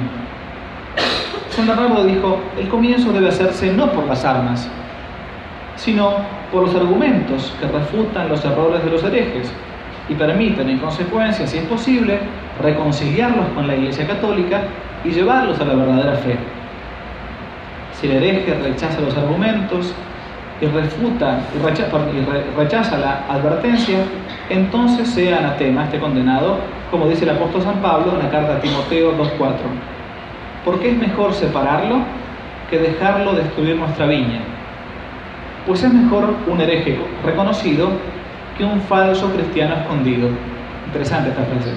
San Bernardo dijo: el comienzo debe hacerse no por las armas, sino por los argumentos que refutan los errores de los herejes y permiten, en consecuencia, si es posible, reconciliarlos con la Iglesia Católica y llevarlos a la verdadera fe. Si el hereje rechaza los argumentos y refuta y rechaza, y re, rechaza la advertencia, entonces sea anatema, esté condenado, como dice el apóstol San Pablo en la carta a Timoteo dos cuatro. Porque es mejor separarlo que dejarlo destruir nuestra viña. Pues es mejor un hereje reconocido que un falso cristiano escondido. Interesante esta frase.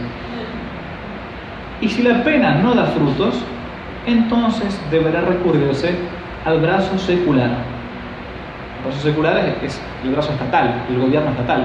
Y si la pena no da frutos, entonces deberá recurrirse al brazo secular. El brazo secular es, es el brazo estatal, el gobierno estatal.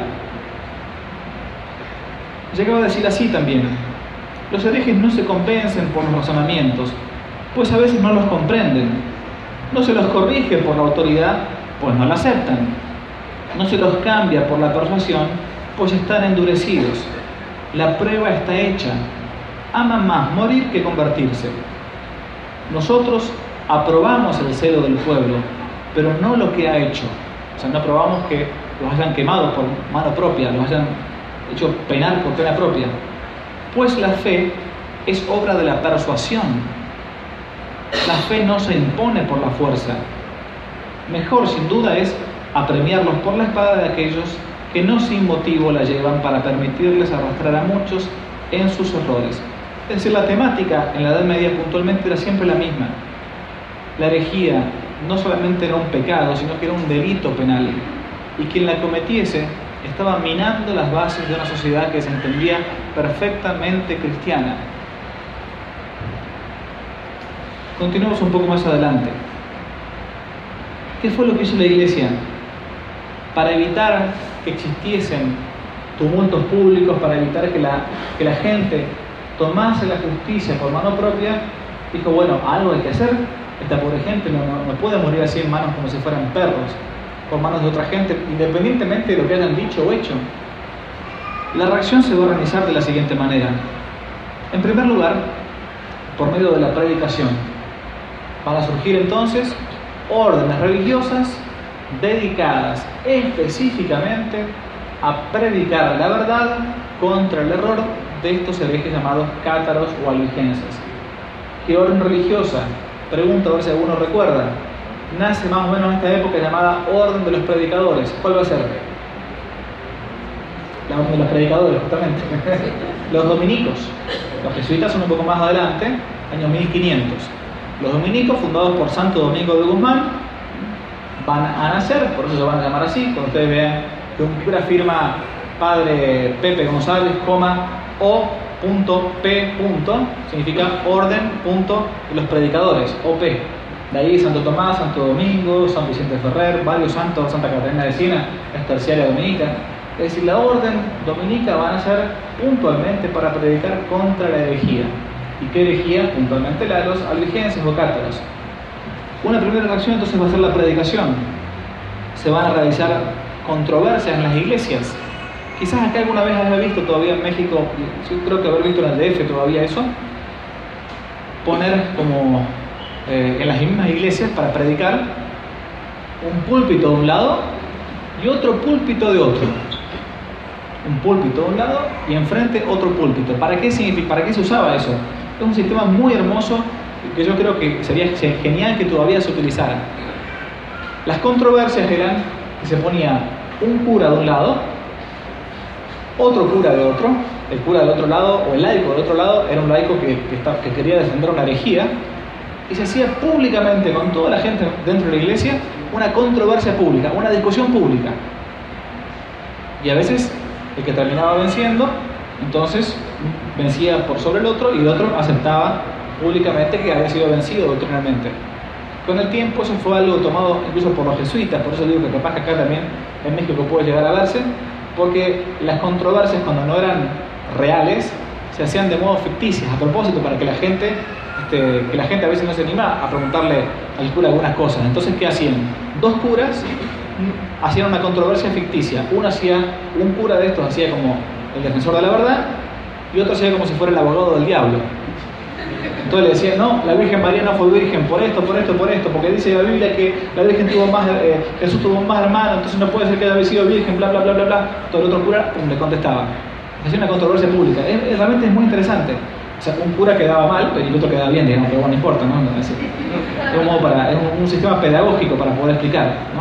Llegaba a decir así también: los herejes no se convencen por los razonamientos, pues a veces no los comprenden. No se los corrige por la autoridad, pues no la aceptan. No se los cambia por la persuasión, pues están endurecidos. La prueba está hecha. Aman más morir que convertirse. Nosotros aprobamos el celo del pueblo, pero no lo que ha hecho. O sea, no aprobamos que los hayan quemado por mano propia, los hayan hecho penar por pena propia. Pues la fe es obra de la persuasión. La fe no se impone por la fuerza. Mejor, sin duda, es apremiarlos por la espada de aquellos que no sin motivo la llevan para permitirles arrastrar a muchos en sus errores. Es decir, la temática en la Edad Media puntualmente era siempre la misma. La herejía no solamente era un pecado, sino que era un delito penal. Y quien la cometiese estaba minando las bases de una sociedad que se entendía perfectamente cristiana. Continuemos un poco más adelante. ¿Qué fue lo que hizo la Iglesia para evitar que existiesen tumultos públicos, para evitar que la, que la gente tomase la justicia por mano propia? Dijo, bueno, algo hay que hacer. Esta pobre gente no, no, no puede morir así en manos como si fueran perros, por manos de otra gente, independientemente de lo que hayan dicho o hecho. La reacción se va a organizar de la siguiente manera. En primer lugar, por medio de la predicación. Van a surgir entonces órdenes religiosas dedicadas específicamente a predicar la verdad contra el error de estos herejes llamados cátaros o albigenses. ¿Qué orden religiosa? Pregunto a ver si alguno recuerda. Nace más o menos en esta época llamada Orden de los Predicadores. ¿Cuál va a ser? La Orden de los Predicadores, justamente. Los dominicos. Los jesuitas son un poco más adelante, año mil quinientos. Los dominicos, fundados por Santo Domingo de Guzmán, van a nacer, por eso se van a llamar así. Cuando ustedes vean que un cura firma Padre Pepe González, coma, O punto P punto, significa Orden punto de los Predicadores, O P. De ahí Santo Tomás, Santo Domingo, San Vicente Ferrer, varios santos, Santa Catalina de Siena, es terciaria dominica. Es decir, la orden dominica van a ser puntualmente para predicar contra la herejía. ¿Y qué herejía? Puntualmente la de los albigenses o cátaros. Una primera reacción entonces va a ser la predicación. Se van a realizar controversias en las iglesias. Quizás acá alguna vez haya visto todavía en México, yo creo que haber visto en el D F todavía eso, poner como eh, en las mismas iglesias para predicar un púlpito de un lado y otro púlpito de otro. Un púlpito de un lado y enfrente otro púlpito. ¿Para qué significa? ¿Para qué se usaba eso? Es un sistema muy hermoso que yo creo que sería genial que todavía se utilizara. Las controversias eran que se ponía un cura de un lado, otro cura de otro. El cura del otro lado o el laico del otro lado era un laico que, que, está, que quería defender una herejía, y se hacía públicamente con toda la gente dentro de la iglesia una controversia pública, una discusión pública. Y a veces el que terminaba venciendo, entonces vencía por sobre el otro y el otro aceptaba públicamente que había sido vencido doctrinalmente. Con el tiempo eso fue algo tomado incluso por los jesuitas, por eso digo que capaz que acá también en México puede llegar a verse, porque las controversias cuando no eran reales se hacían de modo ficticias, a propósito, para que la gente, este, que la gente a veces no se anima a preguntarle al cura algunas cosas. Entonces, ¿qué hacían? Dos curas hacían una controversia ficticia. Uno hacía, un cura de estos hacía como el defensor de la verdad y otro hacía como si fuera el abogado del diablo. Entonces le decían, no, la Virgen María no fue virgen por esto, por esto, por esto, porque dice la Biblia que la Virgen tuvo más, eh, Jesús tuvo más hermanos, entonces no puede ser que haya sido virgen, bla, bla, bla, bla, bla. Todo el otro cura pum, le contestaba. Hacía una controversia pública. Es, es, realmente es muy interesante. O sea, un cura quedaba mal y el otro quedaba bien, digamos, pero bueno, no importa, ¿no? Es, es, un, modo para, es un, un sistema pedagógico para poder explicar, ¿no?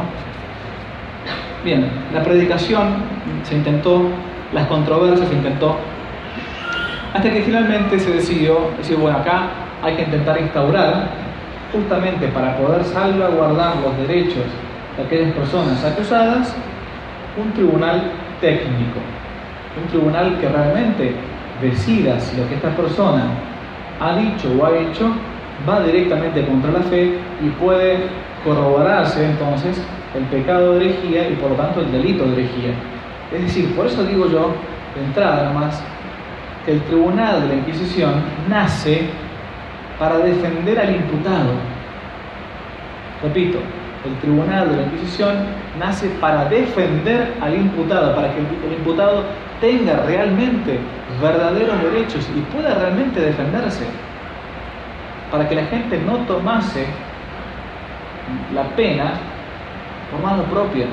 Bien, la predicación se intentó, las controversias se intentó, hasta que finalmente se decidió decir, bueno, acá hay que intentar instaurar justamente para poder salvaguardar los derechos de aquellas personas acusadas, un tribunal técnico, un tribunal que realmente decida si lo que esta persona ha dicho o ha hecho va directamente contra la fe y puede corroborarse entonces el pecado de herejía y por lo tanto el delito de herejía. Es decir, por eso digo yo, de entrada nomás, que el tribunal de la Inquisición nace para defender al imputado. Repito, el tribunal de la Inquisición nace para defender al imputado, para que el imputado tenga realmente verdaderos derechos y pueda realmente defenderse, para que la gente no tomase la pena por mano propia,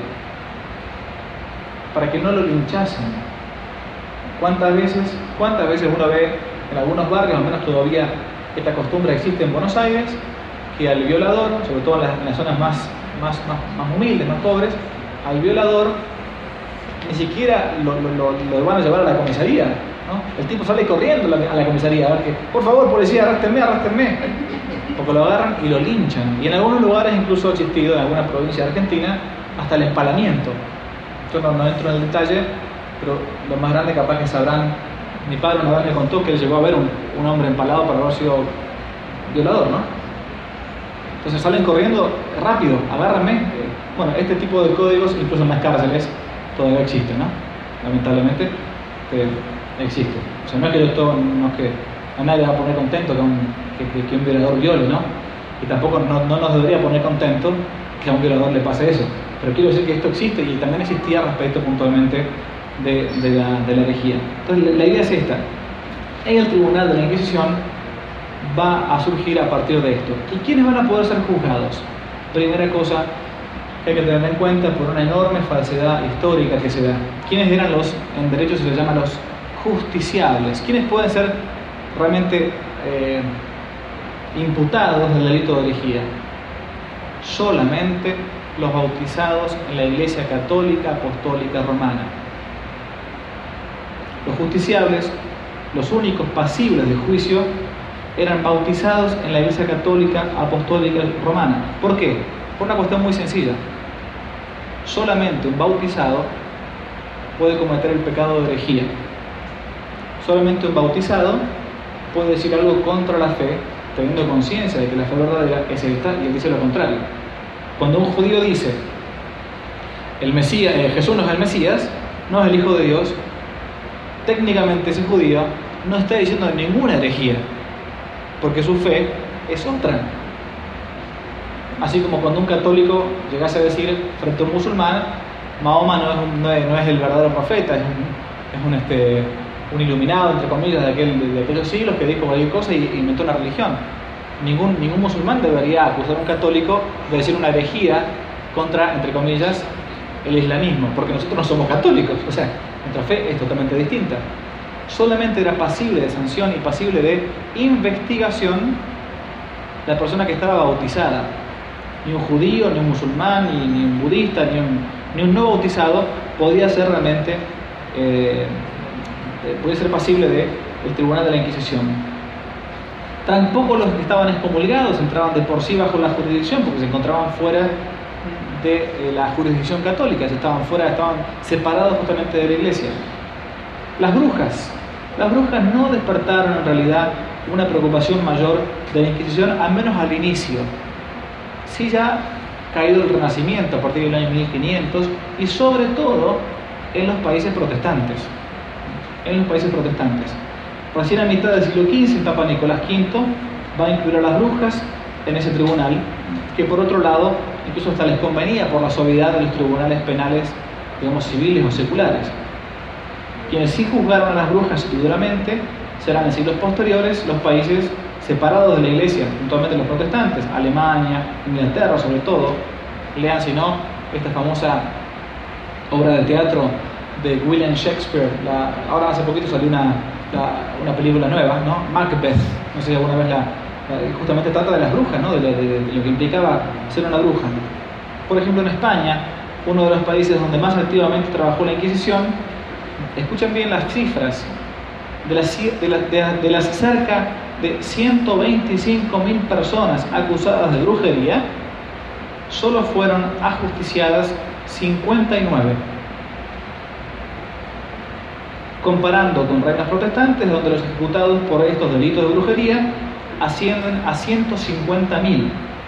para que no lo linchasen. ¿Cuántas veces, cuántas veces uno ve en algunos barrios, al menos todavía esta costumbre existe en Buenos Aires, que al violador, sobre todo en las, en las zonas más, más, más, más humildes, más pobres, al violador ni siquiera lo, lo, lo, lo van a llevar a la comisaría, ¿no? El tipo sale corriendo a la, a la comisaría a ver que, por favor, policía, arrástenme, arrástenme, porque lo agarran y lo linchan. Y en algunos lugares incluso ha existido, en alguna provincia de Argentina, hasta el empalamiento. Yo no, no entro en el detalle, pero lo más grande capaz que sabrán, mi padre una vez me contó que él llegó a ver un, un hombre empalado por haber sido violador, ¿no? Entonces salen corriendo rápido, agárrenme. Bueno, este tipo de códigos incluso en las cárceles todavía existen, ¿no? Lamentablemente eh, existe. O sea, no es que yo todo, no es que a nadie le va a poner contento que un, que, que un violador viole, ¿no? Y tampoco no, no nos debería poner contento que a un violador le pase eso. Pero quiero decir que esto existe y también existía respecto puntualmente de, de, la, de la herejía. Entonces la, la idea es esta. En el tribunal de la Inquisición va a surgir a partir de esto. ¿Y quiénes van a poder ser juzgados? Primera cosa que hay que tener en cuenta por una enorme falsedad histórica que se da. ¿Quiénes eran los, en derecho se les llama los justiciables? ¿Quiénes pueden ser realmente eh, imputados del delito de herejía? Solamente los bautizados en la Iglesia Católica Apostólica Romana. Los justiciables, los únicos pasibles de juicio, eran bautizados en la Iglesia Católica Apostólica Romana. ¿Por qué? Por una cuestión muy sencilla. Solamente un bautizado puede cometer el pecado de herejía. Solamente un bautizado puede decir algo contra la fe, teniendo conciencia de que la fe verdadera es esta, y él dice lo contrario. Cuando un judío dice el Mesías, eh, Jesús no es el Mesías, no es el Hijo de Dios, técnicamente ese judío no está diciendo ninguna herejía, porque su fe es otra. Así como cuando un católico llegase a decir frente a un musulmán, Mahoma no es, un, no es, no es el verdadero profeta, es un, es un, este, un iluminado, entre comillas, de, aquel, de, de aquellos siglos que dijo cualquier cosa y inventó una religión. Ningún, ningún musulmán debería acusar a un católico de decir una herejía contra, entre comillas, el islamismo, porque nosotros no somos católicos, o sea, nuestra fe es totalmente distinta. Solamente era pasible de sanción y pasible de investigación la persona que estaba bautizada. Ni un judío, ni un musulmán, ni, ni un budista, ni un, ni un no bautizado podía ser realmente, eh, podía ser pasible del tribunal de la Inquisición. Tampoco los que estaban excomulgados entraban de por sí bajo la jurisdicción, porque se encontraban fuera de eh, la jurisdicción católica, estaban fuera, estaban separados justamente de la Iglesia. Las brujas. Las brujas no despertaron en realidad una preocupación mayor de la Inquisición, al menos al inicio. Sí, ya caído el Renacimiento a partir del año mil quinientos y sobre todo en los países protestantes. En los países protestantes. Recién a mitad del siglo quince, el Papa Nicolás quinto va a incluir a las brujas en ese tribunal, que por otro lado incluso hasta les convenía por la suavidad de los tribunales penales, digamos, civiles o seculares. Quienes sí juzgaron a las brujas y duramente serán en siglos posteriores los países separados de la Iglesia, puntualmente los protestantes, Alemania, Inglaterra sobre todo. Lean, si no, esta famosa obra de teatro de William Shakespeare. La, ahora hace poquito salió una, la, una película nueva, ¿no? Macbeth, no sé si alguna vez la, la justamente trata de las brujas, ¿no? De, de, de, de lo que implicaba ser una bruja. Por ejemplo, en España, uno de los países donde más activamente trabajó la Inquisición, escuchen bien las cifras, de las, de, la, de, de las cerca de ciento veinticinco mil personas acusadas de brujería, solo fueron ajusticiadas cincuenta y nueve. Comparando con reinos protestantes, donde los ejecutados por estos delitos de brujería ascienden a ciento cincuenta mil.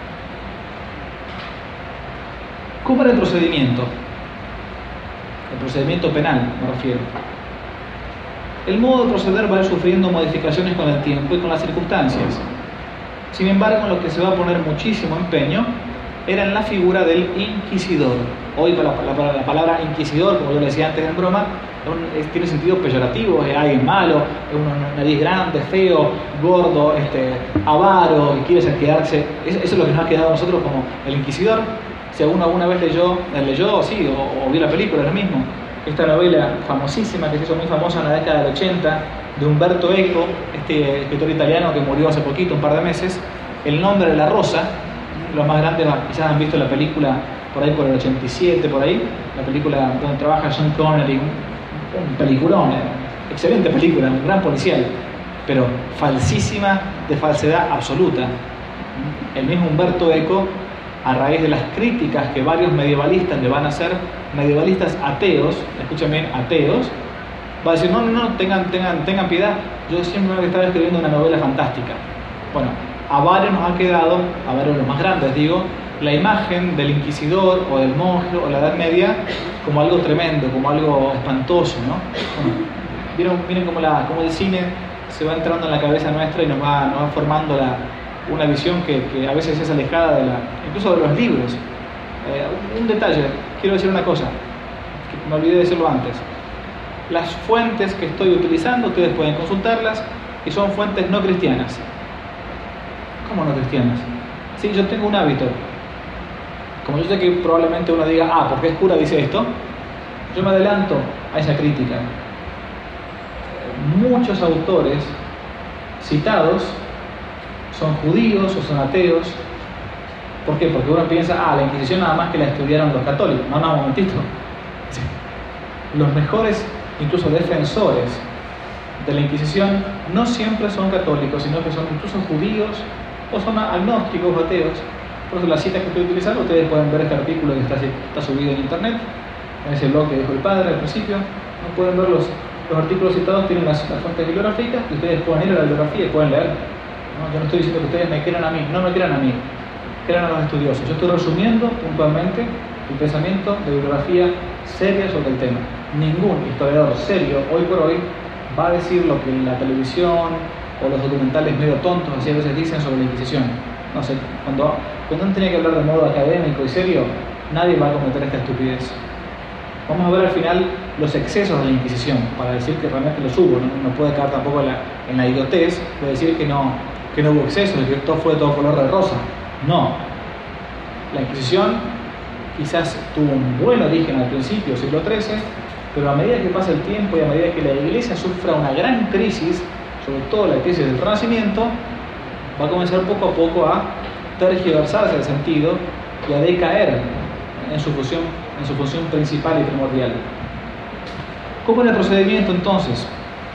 ¿Cómo era el procedimiento? El procedimiento penal, me refiero. El modo de proceder va a ir sufriendo modificaciones con el tiempo y con las circunstancias. Sin embargo, en lo que se va a poner muchísimo empeño era en la figura del inquisidor. Hoy la, la, la palabra inquisidor, como yo le decía antes en broma, es, tiene sentido peyorativo, es alguien malo, es una nariz grande, feo, gordo, este, avaro, y quiere quedarse. Eso, eso es lo que nos ha quedado a nosotros como el inquisidor. Si alguno alguna vez leyó, leyó sí, o, o vio la película, es lo mismo. Esta novela famosísima, que se hizo muy famosa en la década del ochenta, de Umberto Eco, este escritor italiano que murió hace poquito, un par de meses. El nombre de la rosa. Los más grandes quizás han visto la película por ahí por el ochenta y siete, por ahí, la película donde trabaja Sean Connery, un, un peliculón, excelente película, un gran policial, pero falsísima, de falsedad absoluta. El mismo Umberto Eco, a raíz de las críticas que varios medievalistas le van a hacer, medievalistas ateos, escuchen bien, ateos, va a decir, no, no, no, tengan, tengan, tengan piedad, yo siempre me estaba escribiendo una novela fantástica. Bueno, a varios nos ha quedado, a varios de los más grandes digo, la imagen del inquisidor o del monje o la Edad Media como algo tremendo, como algo espantoso, ¿no? Bueno, ¿vieron, miren cómo, la, cómo el cine se va entrando en la cabeza nuestra y nos va, nos va formando la, una visión que, que a veces es alejada de la, incluso de los libros. Eh, un, un detalle, quiero decir una cosa, que me olvidé de decirlo antes. Las fuentes que estoy utilizando, ustedes pueden consultarlas, y son fuentes no cristianas. ¿Cómo no cristianas? Sí, yo tengo un hábito. Como yo sé que probablemente uno diga, ah, porque es cura dice esto, yo me adelanto a esa crítica. Muchos autores citados son judíos o son ateos. ¿Por qué? Porque uno piensa, ah, la Inquisición nada más que la estudiaron los católicos. No, no, un momentito. Sí. Los mejores, incluso defensores de la Inquisición, no siempre son católicos, sino que son incluso judíos o son agnósticos o ateos. Por eso las citas que estoy utilizando, ustedes pueden ver este artículo que está, está subido en internet, en ese blog que dijo el padre al principio. No pueden ver los, los artículos citados, tienen las, las fuentes bibliográficas, y ustedes pueden ir a la bibliografía y pueden leer. ¿No? Yo no estoy diciendo que ustedes me quieran a mí, no me quieran a mí, quieran a los estudiosos. Yo estoy resumiendo puntualmente el pensamiento de bibliografía seria sobre el tema. Ningún historiador serio hoy por hoy va a decir lo que la televisión o los documentales medio tontos así a veces dicen sobre la Inquisición. No sé, cuando, cuando uno tenía que hablar de modo académico y serio, nadie va a cometer esta estupidez. Vamos a ver al final los excesos de la Inquisición, para decir que realmente los hubo. No, no puede caer tampoco en la, en la idiotez de decir que no, que no hubo excesos, que todo fue de todo color de rosa. No. La Inquisición quizás tuvo un buen origen al principio, siglo trece, pero a medida que pasa el tiempo y a medida que la Iglesia sufra una gran crisis, sobre todo la crisis del Renacimiento, va a comenzar poco a poco a tergiversarse el sentido y a decaer en su función, en su función principal y primordial. ¿Cómo era el procedimiento entonces?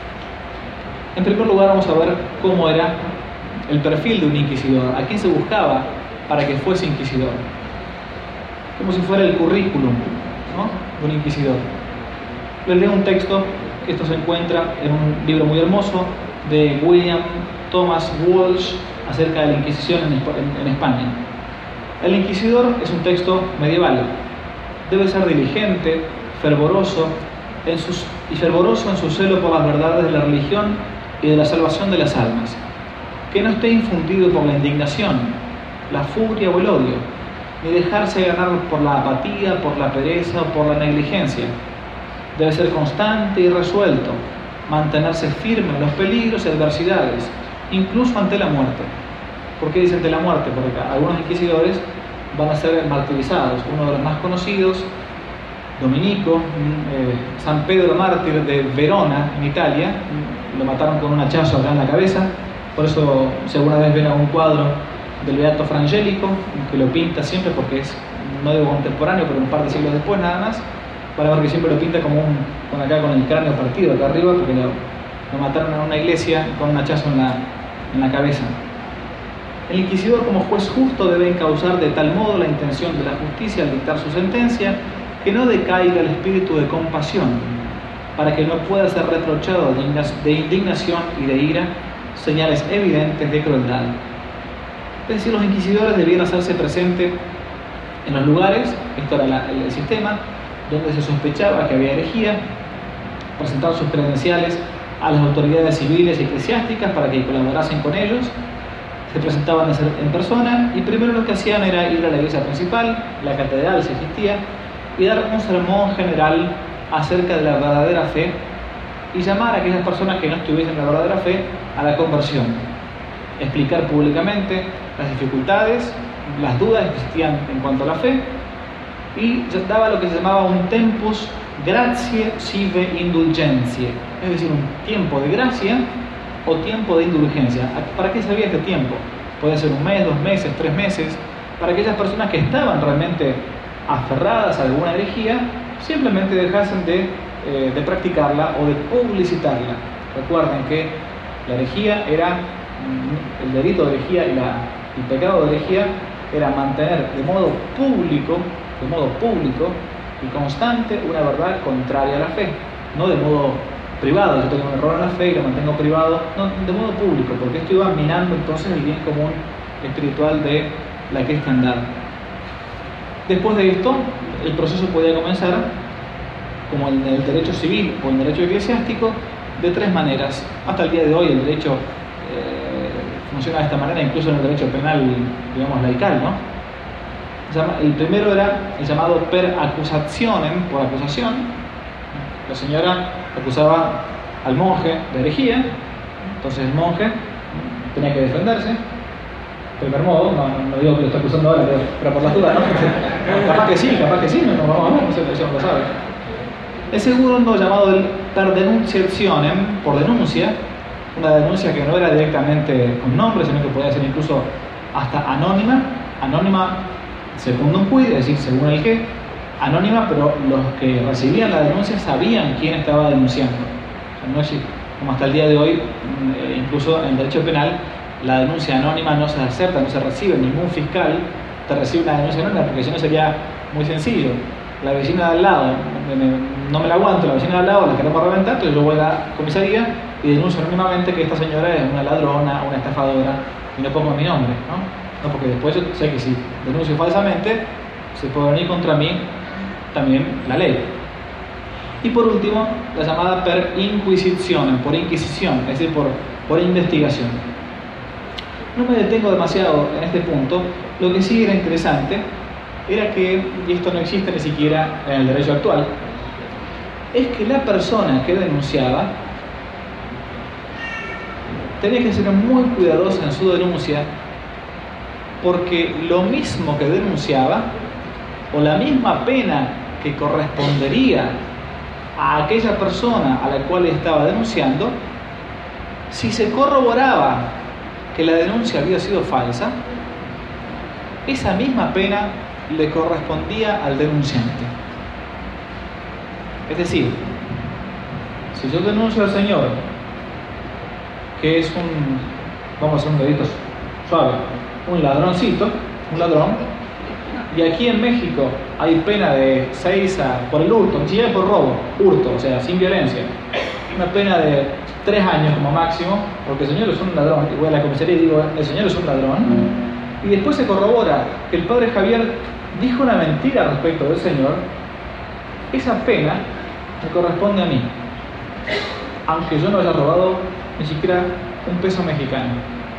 En primer lugar vamos a ver cómo era el perfil de un inquisidor, a quién se buscaba para que fuese inquisidor. Como si fuera el currículum, ¿no?, de un inquisidor. Les leo un texto, que esto se encuentra en un libro muy hermoso de William Thomas Walsh acerca de la Inquisición en, en, en España. El inquisidor es un texto medieval. Debe ser diligente, fervoroso en sus, y fervoroso en su celo por las verdades de la religión y de la salvación de las almas. Que no esté infundido por la indignación, la furia o el odio, ni dejarse ganar por la apatía, por la pereza o por la negligencia. Debe ser constante y resuelto, mantenerse firme en los peligros y adversidades, incluso ante la muerte. ¿Por qué dice ante la muerte? Porque algunos inquisidores van a ser martirizados. Uno de los más conocidos, Dominico, eh, San Pedro Mártir de Verona, en Italia, lo mataron con un hachazo acá en la cabeza. Por eso, si alguna vez ven algún cuadro del Beato Frangélico, que lo pinta siempre, porque es no digo contemporáneo, pero un par de siglos después nada más, para ver que siempre lo pinta como un, con acá con el cráneo partido acá arriba, porque lo, lo mataron en una iglesia con un hachazo en la, en la cabeza. El inquisidor, como juez justo, debe encauzar de tal modo la intención de la justicia al dictar su sentencia que no decaiga el espíritu de compasión, para que no pueda ser reprochado de indignación y de ira señales evidentes de crueldad. Es decir, los inquisidores debían hacerse presentes en los lugares, esto era la, el, el sistema, donde se sospechaba que había herejía, presentar sus credenciales a las autoridades civiles y eclesiásticas para que colaborasen con ellos. Se presentaban en persona y primero lo que hacían era ir a la iglesia principal, la catedral si existía, y dar un sermón general acerca de la verdadera fe y llamar a aquellas personas que no estuviesen en la verdadera fe a la conversión. Explicar públicamente las dificultades, las dudas que existían en cuanto a la fe, y daba lo que se llamaba un tempus gratiae sive indulgentiae, es decir, un tiempo de gracia o tiempo de indulgencia. ¿Para qué servía este tiempo? Puede ser un mes, dos meses, tres meses, para aquellas personas que estaban realmente aferradas a alguna herejía, simplemente dejasen de, eh, de practicarla o de publicitarla. Recuerden que la herejía era, el delito de herejía y la, el pecado de herejía era mantener de modo público, de modo público y constante una verdad contraria a la fe, no de modo privado. Yo tengo un error en la fe y lo mantengo privado, no, de modo público, porque esto iba minando entonces el bien común espiritual de la cristiandad. Después de esto, el proceso podía comenzar, como en el derecho civil o en el derecho eclesiástico, de tres maneras. Hasta el día de hoy el derecho eh, funciona de esta manera, incluso en el derecho penal, digamos, laical, ¿no? El primero era el llamado per accusationem, por acusación. La señora acusaba al monje de herejía, entonces el monje tenía que defenderse. Primer modo, no, no digo que lo está acusando ahora, pero, pero por las dudas, ¿no? Capaz que sí, capaz que sí, no nos vamos a ver, no sé, eso no lo sabe. El segundo, llamado el per denunciationem, por denuncia, una denuncia que no era directamente con nombre, sino que podía ser incluso hasta anónima, anónima secundum quid, es decir, según el qué, anónima, pero los que recibían la denuncia sabían quién estaba denunciando. O sea, no es como hasta el día de hoy, incluso en el derecho penal, la denuncia anónima no se acepta, no se recibe. Ningún fiscal te recibe una denuncia anónima, porque si no sería muy sencillo. La vecina de al lado, no me la aguanto, la vecina de al lado la queremos reventar, entonces yo voy a la comisaría y denuncio anónimamente que esta señora es una ladrona, una estafadora, y no pongo mi nombre, ¿no? No, porque después yo sé que si denuncio falsamente, se puede venir contra mí también la ley. Y por último, la llamada per inquisitionem, por inquisición, es decir, por, por investigación. No me detengo demasiado en este punto. Lo que sí era interesante era que, y esto no existe ni siquiera en el derecho actual, es que la persona que denunciaba tenía que ser muy cuidadosa en su denuncia, porque lo mismo que denunciaba, o la misma pena que correspondería a aquella persona a la cual estaba denunciando, si se corroboraba que la denuncia había sido falsa, esa misma pena le correspondía al denunciante. Es decir, si yo denuncio al señor que es un, vamos a hacer un dedito suave, un ladroncito, un ladrón, y aquí en México hay pena de seis a, por el hurto, ni siquiera por robo, hurto, o sea, sin violencia, una pena de tres años como máximo, porque el señor es un ladrón, y voy a la comisaría y digo, el señor es un ladrón, y después se corrobora que el padre Javier dijo una mentira respecto del señor, esa pena me corresponde a mí, aunque yo no haya robado ni siquiera un peso mexicano.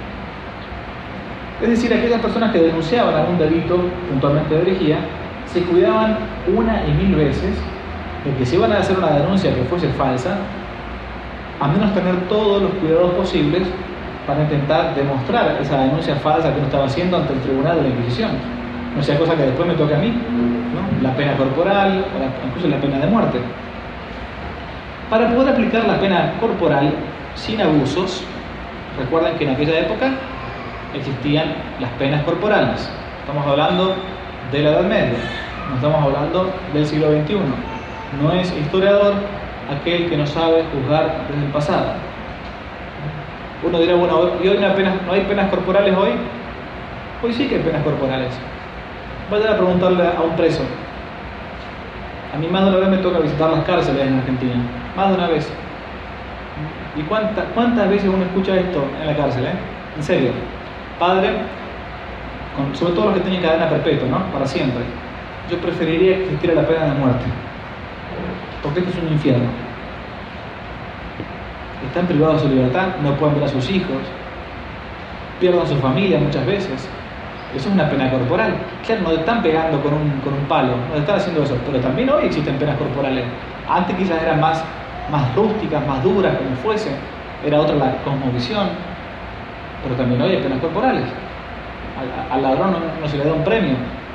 Es decir, aquellas personas que denunciaban algún delito, puntualmente de herejía, se cuidaban una y mil veces de que si iban a hacer una denuncia que fuese falsa, a menos tener todos los cuidados posibles para intentar demostrar esa denuncia falsa que uno estaba haciendo ante el tribunal de la Inquisición. No sea cosa que después me toque a mí, ¿no? La pena corporal o la, incluso la pena de muerte. Para poder aplicar la pena corporal sin abusos, recuerden que en aquella época existían las penas corporales. Estamos hablando de la Edad Media, no estamos hablando del siglo veintiuno. No es historiador aquel que no sabe juzgar desde el pasado. Uno dirá, bueno, ¿y hoy no hay penas, no hay penas corporales hoy? Hoy sí que hay penas corporales. Vayan a preguntarle a un preso. A mí más de una vez me toca visitar las cárceles en Argentina. Más de una vez. ¿Y cuánta, cuántas veces uno escucha esto en la cárcel? Eh? En serio. Padre, con, sobre todo los que tienen cadena perpetua, ¿no? Para siempre. Yo preferiría que existiera la pena de muerte. Porque esto es un infierno. Están privados de su libertad, no pueden ver a sus hijos, pierden a su familia muchas veces. Eso es una pena corporal. Claro, no están pegando con un, con un palo, no están haciendo eso, pero también hoy existen penas corporales. Antes quizás eran más, más rústicas, más duras, como fuese, era otra la cosmovisión, pero también hoy hay penas corporales. Al, al ladrón no, no se le da un premio.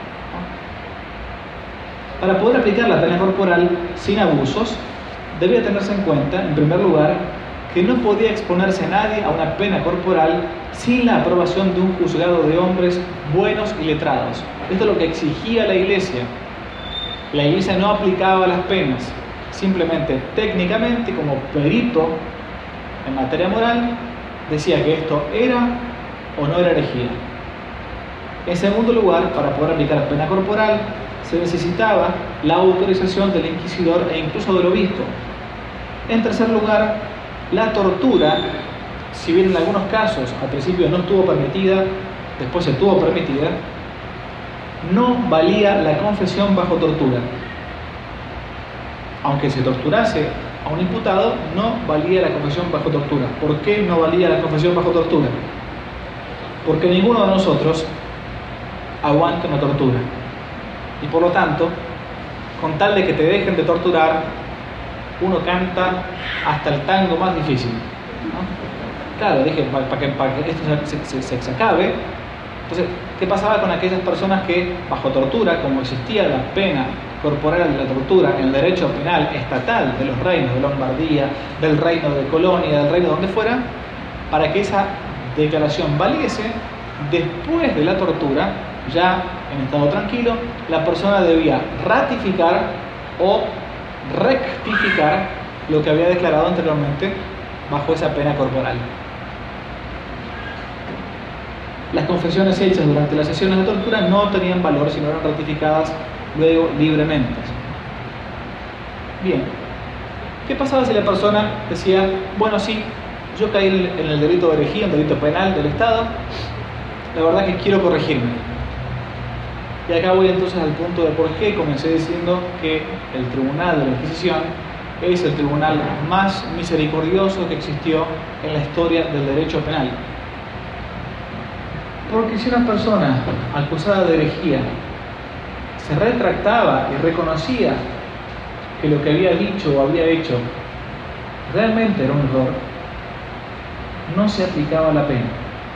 Para poder aplicar la pena corporal sin abusos, debía tenerse en cuenta, en primer lugar, que no podía exponerse a nadie a una pena corporal sin la aprobación de un juzgado de hombres buenos y letrados. Esto es lo que exigía la Iglesia. La Iglesia no aplicaba las penas, simplemente técnicamente, como perito en materia moral, decía que esto era o no era herejía. En segundo lugar, para poder aplicar pena corporal, se necesitaba la autorización del inquisidor e incluso del obispo. En tercer lugar, la tortura, si bien en algunos casos al principio no estuvo permitida, después se tuvo permitida, no valía la confesión bajo tortura. Aunque se torturase a un imputado, no valía la confesión bajo tortura. ¿Por qué no valía la confesión bajo tortura? Porque ninguno de nosotros aguanta una tortura. Y por lo tanto, con tal de que te dejen de torturar, uno canta hasta el tango más difícil, ¿no? Claro, dije, para pa que, pa que esto se, se, se, se acabe. Entonces, ¿qué pasaba con aquellas personas que, bajo tortura, como existía la pena corporal de la tortura en el derecho penal estatal de los reinos de Lombardía, del reino de Colonia, del reino de donde fuera, para que esa declaración valiese, después de la tortura, ya en estado tranquilo, la persona debía ratificar o rectificar lo que había declarado anteriormente bajo esa pena corporal. Las confesiones hechas durante las sesiones de tortura no tenían valor si no eran ratificadas luego libremente. Bien, ¿qué pasaba si la persona decía, bueno, sí, yo caí en el delito de herejía, un delito penal del Estado, la verdad que quiero corregirme? Y acá voy entonces al punto de por qué comencé diciendo que el Tribunal de la Inquisición es el tribunal más misericordioso que existió en la historia del derecho penal. Porque si una persona acusada de herejía se retractaba y reconocía que lo que había dicho o había hecho realmente era un error, no se aplicaba la pena.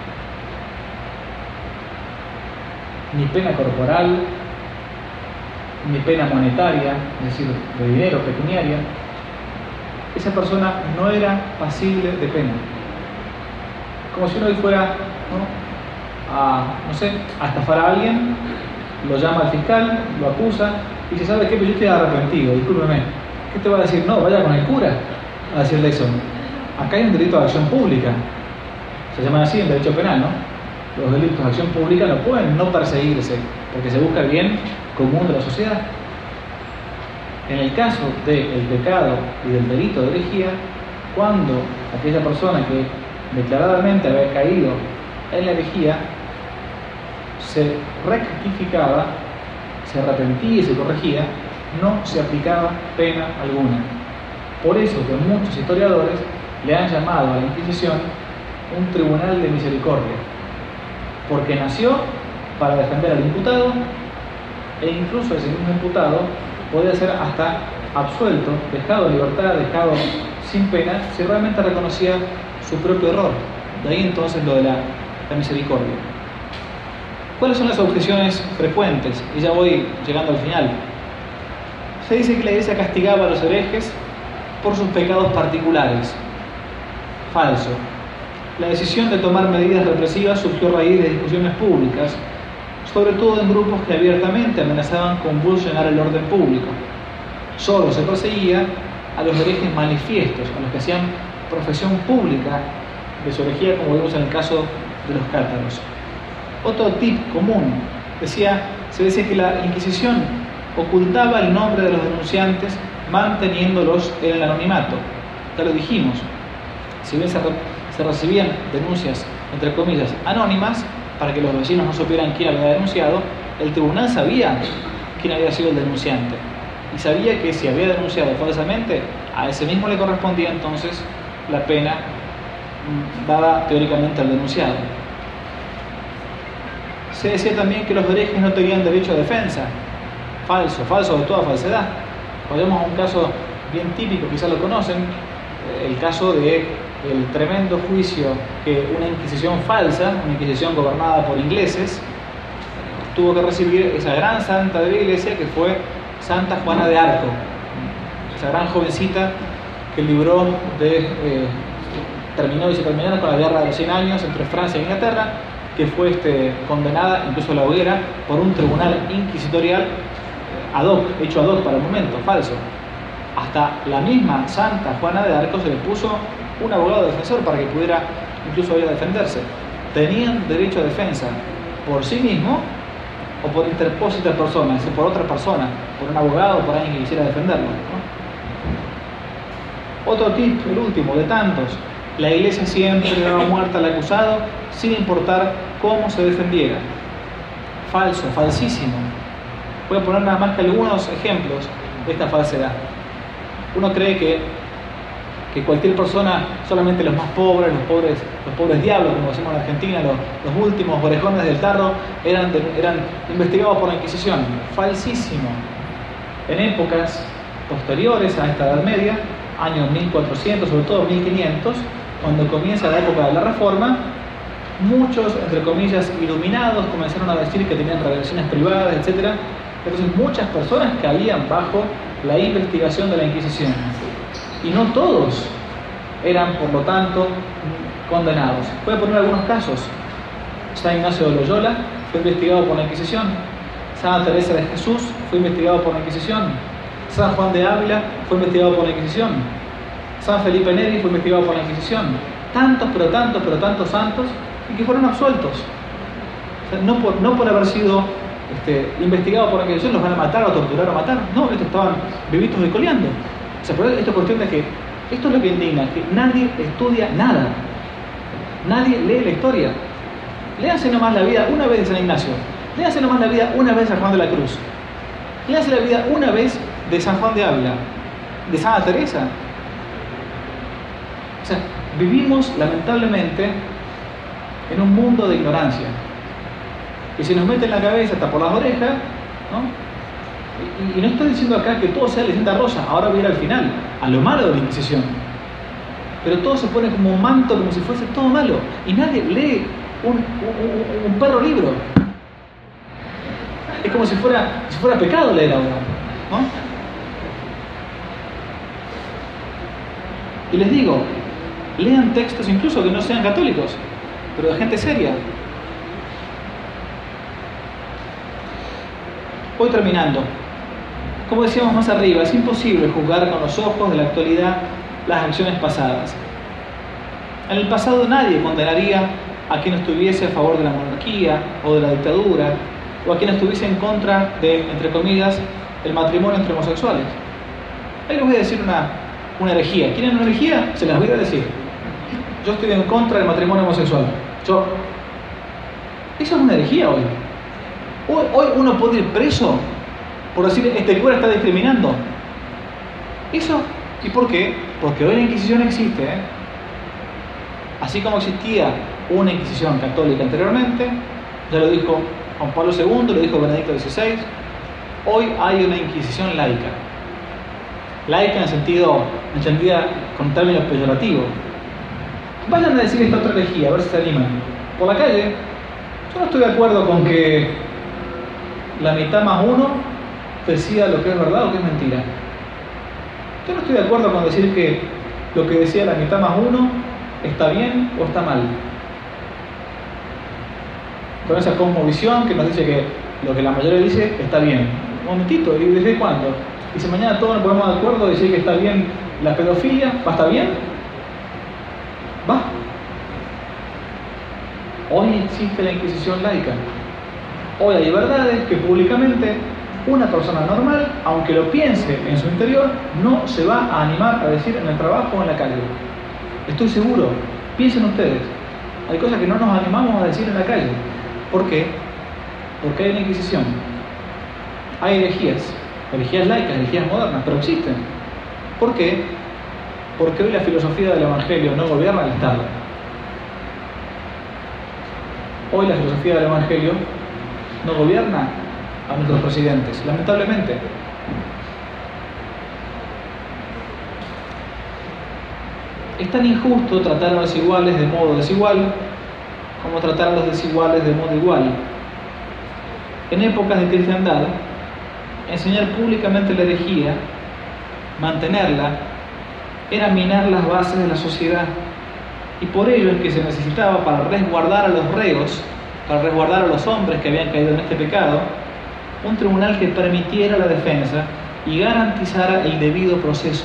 Ni pena corporal, ni pena monetaria, es decir, de dinero, pecuniaria. Esa persona no era pasible de pena. Como si uno hoy fuera, ¿no?, a, no sé, a estafar a alguien, lo llama al fiscal, lo acusa, y dice, ¿sabe qué? Pues yo estoy arrepentido, discúlpeme. ¿Qué te va a decir? No, vaya con el cura a decirle eso. Acá hay un delito de acción pública. Se llaman así en derecho penal, ¿no? Los delitos de acción pública no pueden no perseguirse, porque se busca el bien común de la sociedad. En el caso del pecado y del delito de herejía, cuando aquella persona que declaradamente había caído en la herejía se rectificaba, se arrepentía y se corregía, no se aplicaba pena alguna. Por eso que muchos historiadores le han llamado a la Inquisición un tribunal de misericordia, porque nació para defender al imputado e incluso ese mismo imputado podía ser hasta absuelto, dejado en libertad, dejado sin pena, si realmente reconocía su propio error. De ahí entonces lo de la, la misericordia. ¿Cuáles son las objeciones frecuentes? Y ya voy llegando al final. Se dice que la Iglesia castigaba a los herejes por sus pecados particulares. Falso. La decisión de tomar medidas represivas surgió a raíz de discusiones públicas, sobre todo en grupos que abiertamente amenazaban convulsionar el orden público. Solo se perseguía a los herejes manifiestos, a los que hacían profesión pública de su herejía, como vimos en el caso de los cátaros. Otro tip común, decía, se decía que la Inquisición ocultaba el nombre de los denunciantes manteniéndolos en el anonimato. Ya lo dijimos, si bien se, re, se recibían denuncias, entre comillas, anónimas, para que los vecinos no supieran quién había denunciado, el tribunal sabía quién había sido el denunciante y sabía que si había denunciado falsamente, a ese mismo le correspondía entonces la pena dada teóricamente al denunciado. Se decía también que los herejes no tenían derecho a defensa. Falso, falso de toda falsedad. Vayamos a un caso bien típico, quizás lo conocen, el caso de el tremendo juicio que una inquisición falsa, una inquisición gobernada por ingleses, tuvo que recibir esa gran santa de la iglesia que fue Santa Juana de Arco, esa gran jovencita que libró de eh, terminó y se terminaron con la guerra de los cien años entre Francia e Inglaterra, que fue este, condenada incluso a la hoguera por un tribunal inquisitorial ad hoc, hecho ad hoc para el momento, falso. Hasta la misma Santa Juana de Arco se le puso un abogado defensor para que pudiera incluso ir a defenderse. Tenían derecho a defensa por sí mismo o por interpósita persona, es decir, por otra persona, por un abogado o por alguien que quisiera defenderlo, ¿no? Otro tip, el último de tantos: la iglesia siempre le daba muerte al acusado sin importar cómo se defendiera. Falso, falsísimo. Voy a poner nada más que algunos ejemplos de esta falsedad. Uno cree que, que cualquier persona, solamente los más pobres, los pobres, los pobres diablos, como decimos en Argentina, los, los últimos orejones del tarro, eran, de, eran investigados por la Inquisición. Falsísimo. En épocas posteriores a esta Edad Media, años mil cuatrocientos, sobre todo mil quinientos, cuando comienza la época de la Reforma, muchos, entre comillas, iluminados comenzaron a decir que tenían revelaciones privadas, etcétera. Entonces muchas personas caían bajo la investigación de la Inquisición. Y no todos eran, por lo tanto, condenados. Voy a poner algunos casos. San Ignacio de Loyola fue investigado por la Inquisición. Santa Teresa de Jesús fue investigado por la Inquisición. San Juan de Ávila fue investigado por la Inquisición. San Felipe Neri fue investigado por la Inquisición. Tantos, pero tantos, pero tantos santos, y que fueron absueltos. O sea, no, por, no por haber sido este, investigados por la Inquisición los van a matar o torturar o matar. No, estos estaban vivitos y coleando. O sea, pero esto es cuestión de que esto es lo que indigna, que nadie estudia nada. Nadie lee la historia. Léanse nomás la vida una vez de San Ignacio. Léanse nomás la vida una vez de San Juan de la Cruz. Léanse la vida una vez de San Juan de Ávila, de Santa Teresa. O sea, vivimos lamentablemente en un mundo de ignorancia que se nos mete en la cabeza hasta por las orejas, ¿no? Y, y no estoy diciendo acá que todo sea leyenda rosa. Ahora voy a ir al final, a lo malo de la Inquisición. Pero todo se pone como un manto, como si fuese todo malo. Y nadie lee un, un, un perro libro. Es como si fuera, si fuera pecado leer ahora, ¿no? Y les digo, lean textos incluso que no sean católicos, pero de gente seria. Voy terminando. Como decíamos más arriba, es imposible juzgar con los ojos de la actualidad las acciones pasadas. En el pasado nadie condenaría a quien estuviese a favor de la monarquía o de la dictadura, o a quien estuviese en contra de, entre comillas, el matrimonio entre homosexuales. Ahí les voy a decir una, una herejía. ¿Quieren una herejía? Se las voy a decir. Yo estoy en contra del matrimonio homosexual. Yo. Eso es una herejía hoy. Hoy, hoy uno puede ir preso por decir, este cura está discriminando. Eso. ¿Y por qué? Porque hoy la Inquisición existe, ¿eh? Así como existía una Inquisición católica anteriormente, ya lo dijo Juan Pablo segundo, lo dijo Benedicto dieciséis, hoy hay una Inquisición laica. Laica en el sentido, entendida con términos peyorativos. Vayan a decir esta otra herejía, a ver si se animan. Por la calle, yo no estoy de acuerdo con que la mitad más uno decida lo que es verdad o que es mentira. Yo no estoy de acuerdo con decir que lo que decía la mitad más uno está bien o está mal. Con esa cosmovisión que nos dice que lo que la mayoría dice está bien. Un momentito, ¿y desde cuándo? Y si mañana todos nos ponemos de acuerdo y decir que está bien la pedofilia, ¿va a estar bien? ¿Va? Hoy existe la Inquisición laica. Hoy hay verdades que públicamente una persona normal, aunque lo piense en su interior, no se va a animar a decir en el trabajo o en la calle. Estoy seguro. Piensen ustedes. Hay cosas que no nos animamos a decir en la calle. ¿Por qué? Porque hay una Inquisición. Hay herejías. Herejías laicas, herejías modernas, pero existen. ¿Por qué? Porque hoy la filosofía del Evangelio no gobierna el Estado. Hoy la filosofía del Evangelio no gobierna a nuestros presidentes, lamentablemente. Es tan injusto tratar a los iguales de modo desigual como tratar a los desiguales de modo igual. En épocas de cristiandad, enseñar públicamente la herejía, mantenerla, era minar las bases de la sociedad. Y por ello es que se necesitaba, para resguardar a los reos, para resguardar a los hombres que habían caído en este pecado, un tribunal que permitiera la defensa y garantizara el debido proceso.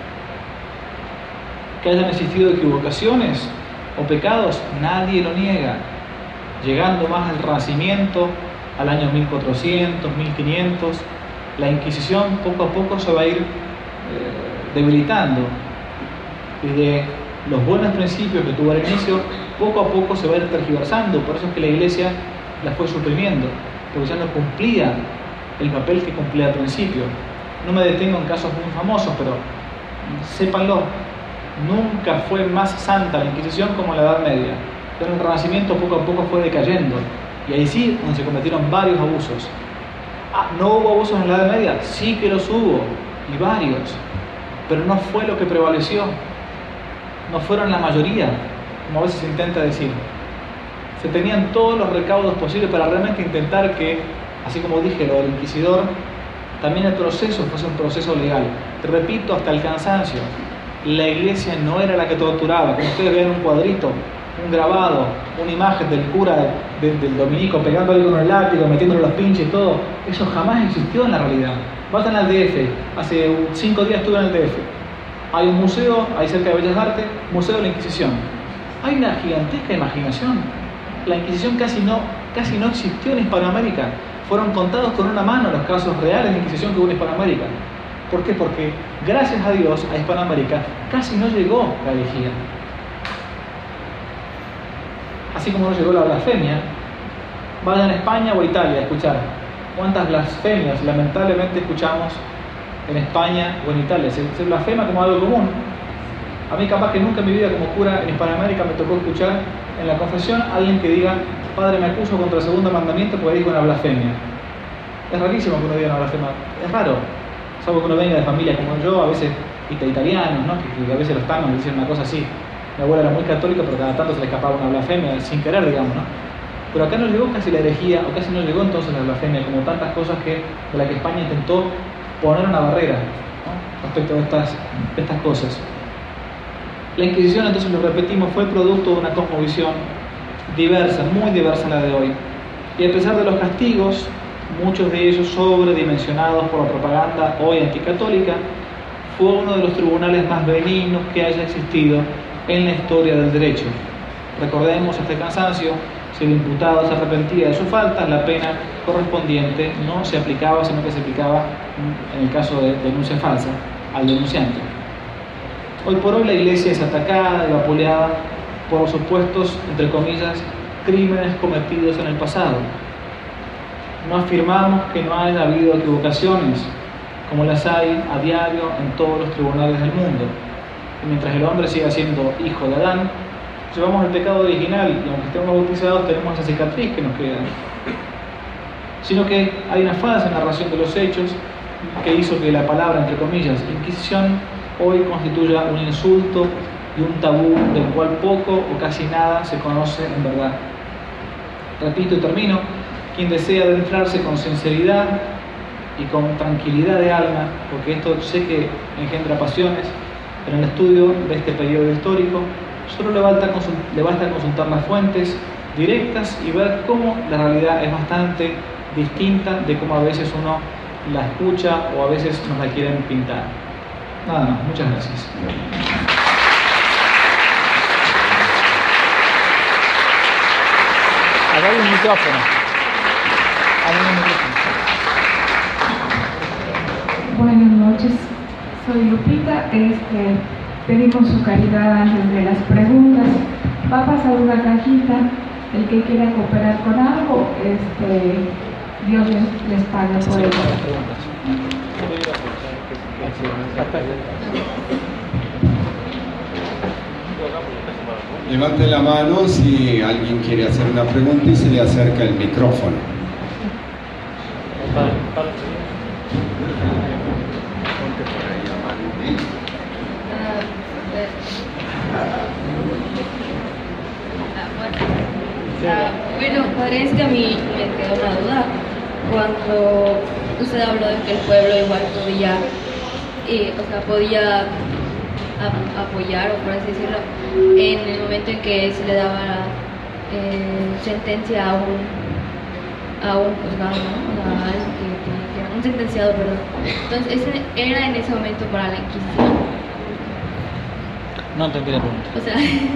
Que hayan existido equivocaciones o pecados, nadie lo niega. Llegando más al Renacimiento, al año mil cuatrocientos, mil quinientos, la Inquisición poco a poco se va a ir eh, debilitando. Y de los buenos principios que tuvo al inicio, poco a poco se va a ir tergiversando. Por eso es que la Iglesia la fue suprimiendo, porque ya no cumplía el papel que cumplía al principio. No me detengo en casos muy famosos, pero sépanlo, nunca fue más santa la Inquisición como en la Edad Media. Pero el Renacimiento poco a poco fue decayendo, y ahí sí donde se cometieron varios abusos. Ah, ¿no hubo abusos en la Edad Media? Sí que los hubo, y varios, pero no fue lo que prevaleció. No fueron la mayoría, como a veces se intenta decir. Se tenían todos los recaudos posibles para realmente intentar que, así como dije, lo del inquisidor, también el proceso fuese un proceso legal. Te repito, hasta el cansancio. La Iglesia no era la que torturaba. Como ustedes ven un cuadrito, un grabado, una imagen del cura de, de, del dominico pegándole con el látigo, metiéndole los pinches y todo, eso jamás existió en la realidad. Vayan al D F, hace cinco días estuve en el D F. Hay un museo, ahí cerca de Bellas Artes, Museo de la Inquisición. Hay una gigantesca imaginación. La Inquisición casi no, casi no existió en Hispanoamérica. Fueron contados con una mano los casos reales de Inquisición que hubo en Hispanoamérica. ¿Por qué? Porque gracias a Dios a Hispanoamérica casi no llegó la herejía. Así como no llegó la blasfemia, vayan a España o a Italia a escuchar cuántas blasfemias lamentablemente escuchamos en España o en Italia. Se, se blasfema como algo común. A mí capaz que nunca en mi vida como cura en Hispanoamérica me tocó escuchar en la confesión a alguien que diga: Padre, me acuso contra el segundo mandamiento porque digo una blasfemia. Es rarísimo que uno diga una blasfemia. Es raro. Salvo que uno venga de familia como yo, a veces italianos, ¿no? que, que a veces los tanos dicen una cosa así. Mi abuela era muy católica, pero cada tanto se le escapaba una blasfemia sin querer, digamos, ¿no? Pero acá no llegó casi la herejía, o casi no llegó entonces la blasfemia, como tantas cosas que, de las que España intentó poner una barrera, ¿no? respecto a estas, de estas cosas. La Inquisición, entonces lo repetimos, fue producto de una cosmovisión diversa, muy diversa en la de hoy. Y a pesar de los castigos, muchos de ellos sobredimensionados por la propaganda hoy anticatólica, fue uno de los tribunales más benignos que haya existido en la historia del derecho. Recordemos este cansancio: si el imputado se arrepentía de sus faltas, la pena correspondiente no se aplicaba, sino que se aplicaba, en el caso de denuncia falsa, al denunciante. Hoy por hoy la Iglesia es atacada y vapuleada por los supuestos, entre comillas, crímenes cometidos en el pasado. No afirmamos que no haya habido equivocaciones, como las hay a diario en todos los tribunales del mundo. Y mientras el hombre siga siendo hijo de Adán, llevamos el pecado original, y aunque estemos bautizados tenemos esa cicatriz que nos queda. Sino que hay una falsa narración de los hechos que hizo que la palabra, entre comillas, Inquisición, hoy constituya un insulto y un tabú del cual poco o casi nada se conoce en verdad. Repito y termino: quien desea adentrarse con sinceridad y con tranquilidad de alma, porque esto sé que engendra pasiones, en el estudio de este periodo histórico, solo le basta, le basta consultar las fuentes directas y ver cómo la realidad es bastante distinta de cómo a veces uno la escucha o a veces nos la quieren pintar. Nada más, muchas gracias. Acá hay un micrófono. Hay un micrófono. Buenas noches, soy Lupita. Este, pedimos su caridad antes de las preguntas. Va a pasar una cajita. El que quiera cooperar con algo, este, Dios les, les pague por ello. Levante la mano si alguien quiere hacer una pregunta y se le acerca el micrófono. Ah, bueno, padre, es que a mí me quedó una duda. Cuando usted habló de que el pueblo igual podía, eh, o sea, podía ap apoyar, o por así decirlo, en el momento en que se le daba eh, sentencia a un, a un juzgado, ¿no? A alguien que tenía que era un sentenciado, perdón. Entonces, ese era en ese momento para la Inquisición. No entendí la pregunta. O sea,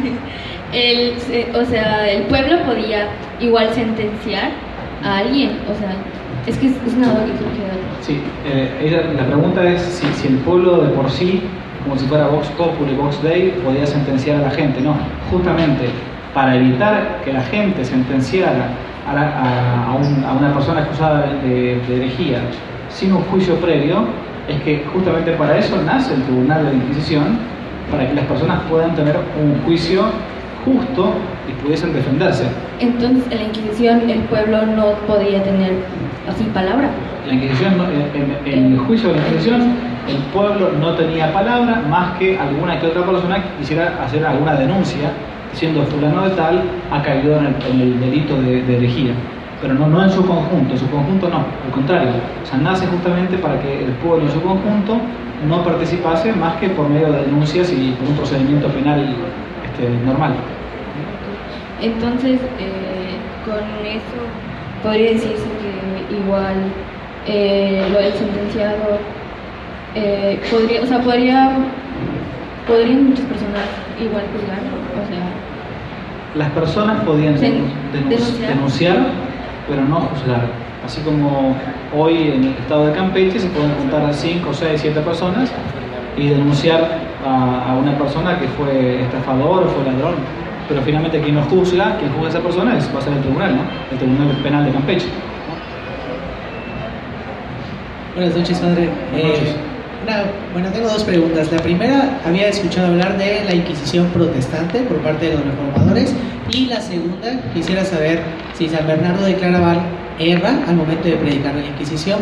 el, o sea, el pueblo podía igual sentenciar a alguien. O sea, es que es, es una duda que surge. Sí, eh, ella, la pregunta es si, si el pueblo de por sí, como si fuera Vox Populi, Vox Dei, podía sentenciar a la gente. No, justamente para evitar que la gente sentenciara a, la, a, a, un, a una persona acusada de, de herejía sin un juicio previo, es que justamente para eso nace el Tribunal de la Inquisición, para que las personas puedan tener un juicio justo y pudiesen defenderse. Entonces, en la Inquisición el pueblo no podría tener así palabra. La Inquisición, en, en, en el juicio de la Inquisición, el pueblo no tenía palabra más que alguna que otra persona que quisiera hacer alguna denuncia diciendo fulano de tal ha caído en el, en el delito de, de herejía. Pero no, no en su conjunto, en su conjunto no, al contrario. O sea, nace justamente para que el pueblo en su conjunto no participase más que por medio de denuncias y por un procedimiento penal este, normal. Entonces, eh, con eso podría decirse que igual eh, lo del sentenciado eh, podría, o sea, podría, podrían muchas personas igual juzgarlo, o sea. Las personas podían Den, denun denunciar. denunciar, pero no juzgar. Así como hoy en el estado de Campeche se pueden juntar cinco, seis, siete personas y denunciar a, a una persona que fue estafador o fue ladrón. Pero finalmente quien no juzga, quien juzga a esa persona es, va a ser el tribunal, ¿no? El Tribunal Penal de Campeche. Buenas noches, padre. Buenas noches. Eh, una, bueno, tengo dos preguntas. La primera, había escuchado hablar de la Inquisición protestante por parte de los reformadores. Y la segunda, quisiera saber si San Bernardo de Claraval erra al momento de predicar la Inquisición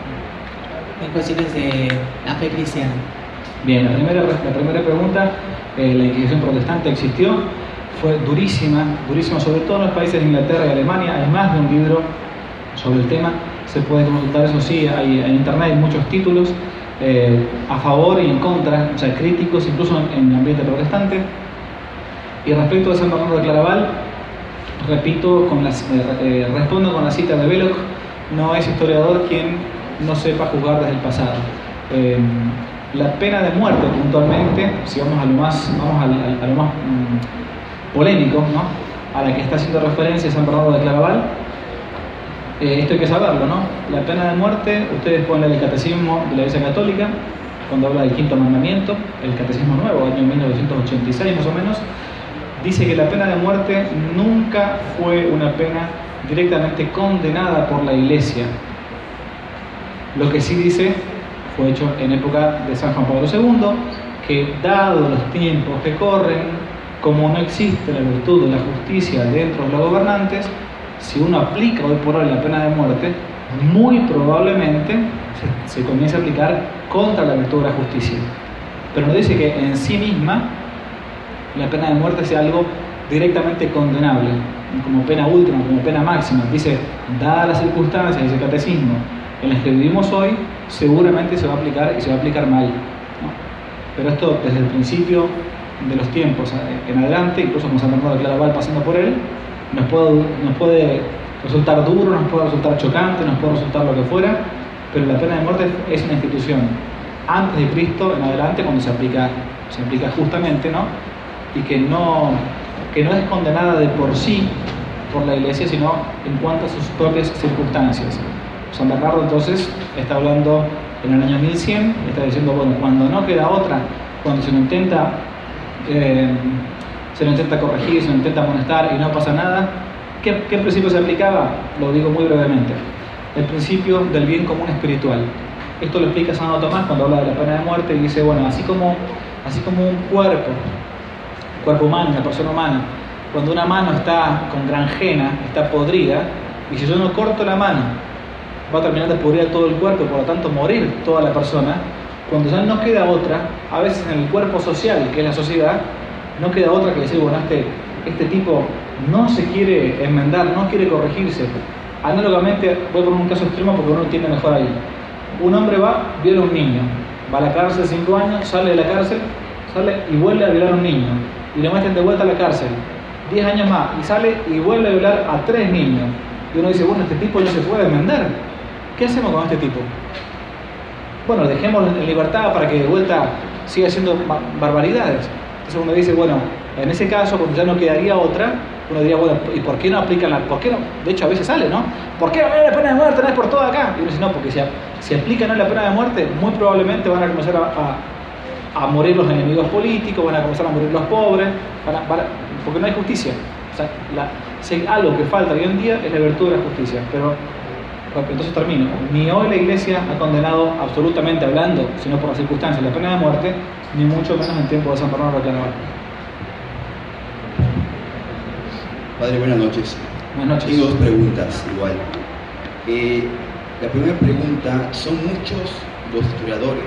en cuestiones de la fe cristiana. Bien, la primera, la primera pregunta, eh, la Inquisición protestante existió, fue durísima, durísima, sobre todo en los países de Inglaterra y Alemania. Hay más de un libro sobre el tema, se puede consultar, eso sí, hay, en internet hay muchos títulos eh, a favor y en contra, o sea, críticos incluso en, en el ambiente protestante. Y respecto a San Bernardo de Claraval, repito, con las, eh, eh, respondo con la cita de Belloc: no es historiador quien no sepa juzgar desde el pasado. Eh, la pena de muerte, puntualmente, si vamos a lo más, vamos a, a, a lo más mmm, polémico, ¿no? A la que está haciendo referencia San Bernardo de Claraval, eh, esto hay que saberlo, ¿no? La pena de muerte, ustedes pueden leer el Catecismo de la Iglesia Católica, cuando habla del quinto mandamiento, el Catecismo Nuevo, año mil novecientos ochenta y seis más o menos, dice que la pena de muerte nunca fue una pena directamente condenada por la Iglesia. Lo que sí dice, fue hecho en época de San Juan Pablo segundo, que dado los tiempos que corren, como no existe la virtud de la justicia dentro de los gobernantes, si uno aplica hoy por hoy la pena de muerte, muy probablemente se, se comience a aplicar contra la virtud de la justicia. Pero no dice que en sí misma la pena de muerte sea algo directamente condenable, como pena última, como pena máxima. Dice, dadas las circunstancias, dice el Catecismo, en las que vivimos hoy, seguramente se va a aplicar y se va a aplicar mal, ¿no? Pero esto desde el principio de los tiempos en adelante, incluso con San Bernardo de Claraval pasando por él, nos puede, nos puede resultar duro, nos puede resultar chocante, nos puede resultar lo que fuera, pero la pena de muerte es una institución antes de Cristo en adelante, cuando se aplica, se aplica justamente, ¿no? Y que no, que no es condenada de por sí por la Iglesia, sino en cuanto a sus propias circunstancias. San Bernardo entonces está hablando en el año mil cien, está diciendo, bueno, cuando no queda otra, cuando se lo intenta, eh, se lo intenta corregir, se lo intenta amonestar y no pasa nada, ¿qué, qué principio se aplicaba? Lo digo muy brevemente. El principio del bien común espiritual. Esto lo explica Santo Tomás cuando habla de la pena de muerte y dice, bueno, así como, así como un cuerpo, cuerpo humano, una persona humana, cuando una mano está con granjena, está podrida, y si yo no corto la mano, va a terminar de pudrir todo el cuerpo y por lo tanto morir toda la persona. Cuando ya no queda otra, a veces en el cuerpo social, que es la sociedad, no queda otra que decir, bueno, este, este tipo no se quiere enmendar, no quiere corregirse. Análogamente, voy por un caso extremo porque uno entiende mejor ahí. Un hombre va, viola a un niño, va a la cárcel cinco años, sale de la cárcel, sale y vuelve a violar a un niño, y lo meten de vuelta a la cárcel, diez años más, y sale y vuelve a violar a tres niños. Y uno dice, bueno, este tipo no se puede enmendar. ¿Qué hacemos con este tipo? Bueno, dejémoslo en libertad para que de vuelta siga haciendo barbaridades. Entonces uno dice, bueno, en ese caso, cuando ya no quedaría otra, uno diría, bueno, ¿y por qué no aplican la...? ¿Por qué no? De hecho, a veces sale, ¿no? ¿Por qué no hay la pena de muerte? No es por todo acá. Y uno dice, no, porque si, si aplican no la pena de muerte, muy probablemente van a comenzar a, a, a morir los enemigos políticos, van a comenzar a morir los pobres, van a, van a, porque no hay justicia. O sea, la, si algo que falta hoy en día es la virtud de la justicia. Pero, entonces termino. Ni hoy la Iglesia ha condenado absolutamente hablando, sino por las circunstancias, la pena de muerte, ni mucho menos en tiempo de San Bernardo de Claraval. Padre, buenas noches. Buenas noches. Tengo dos preguntas igual. Eh, la primera pregunta, son muchos los historiadores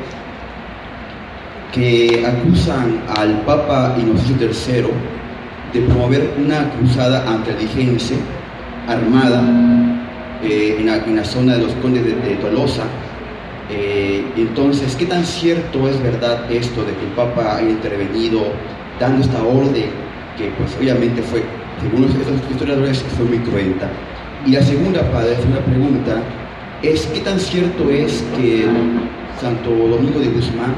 que acusan al Papa Inocencio tercero de promover una cruzada antialbigense armada eh, en, la, en la zona de los condes de, de Tolosa. Eh, entonces, ¿qué tan cierto es verdad esto de que el Papa haya intervenido dando esta orden que pues obviamente fue, según estos historiadores, fue muy cruenta? Y la segunda, padre, es una pregunta, es ¿qué tan cierto es que Santo Domingo de Guzmán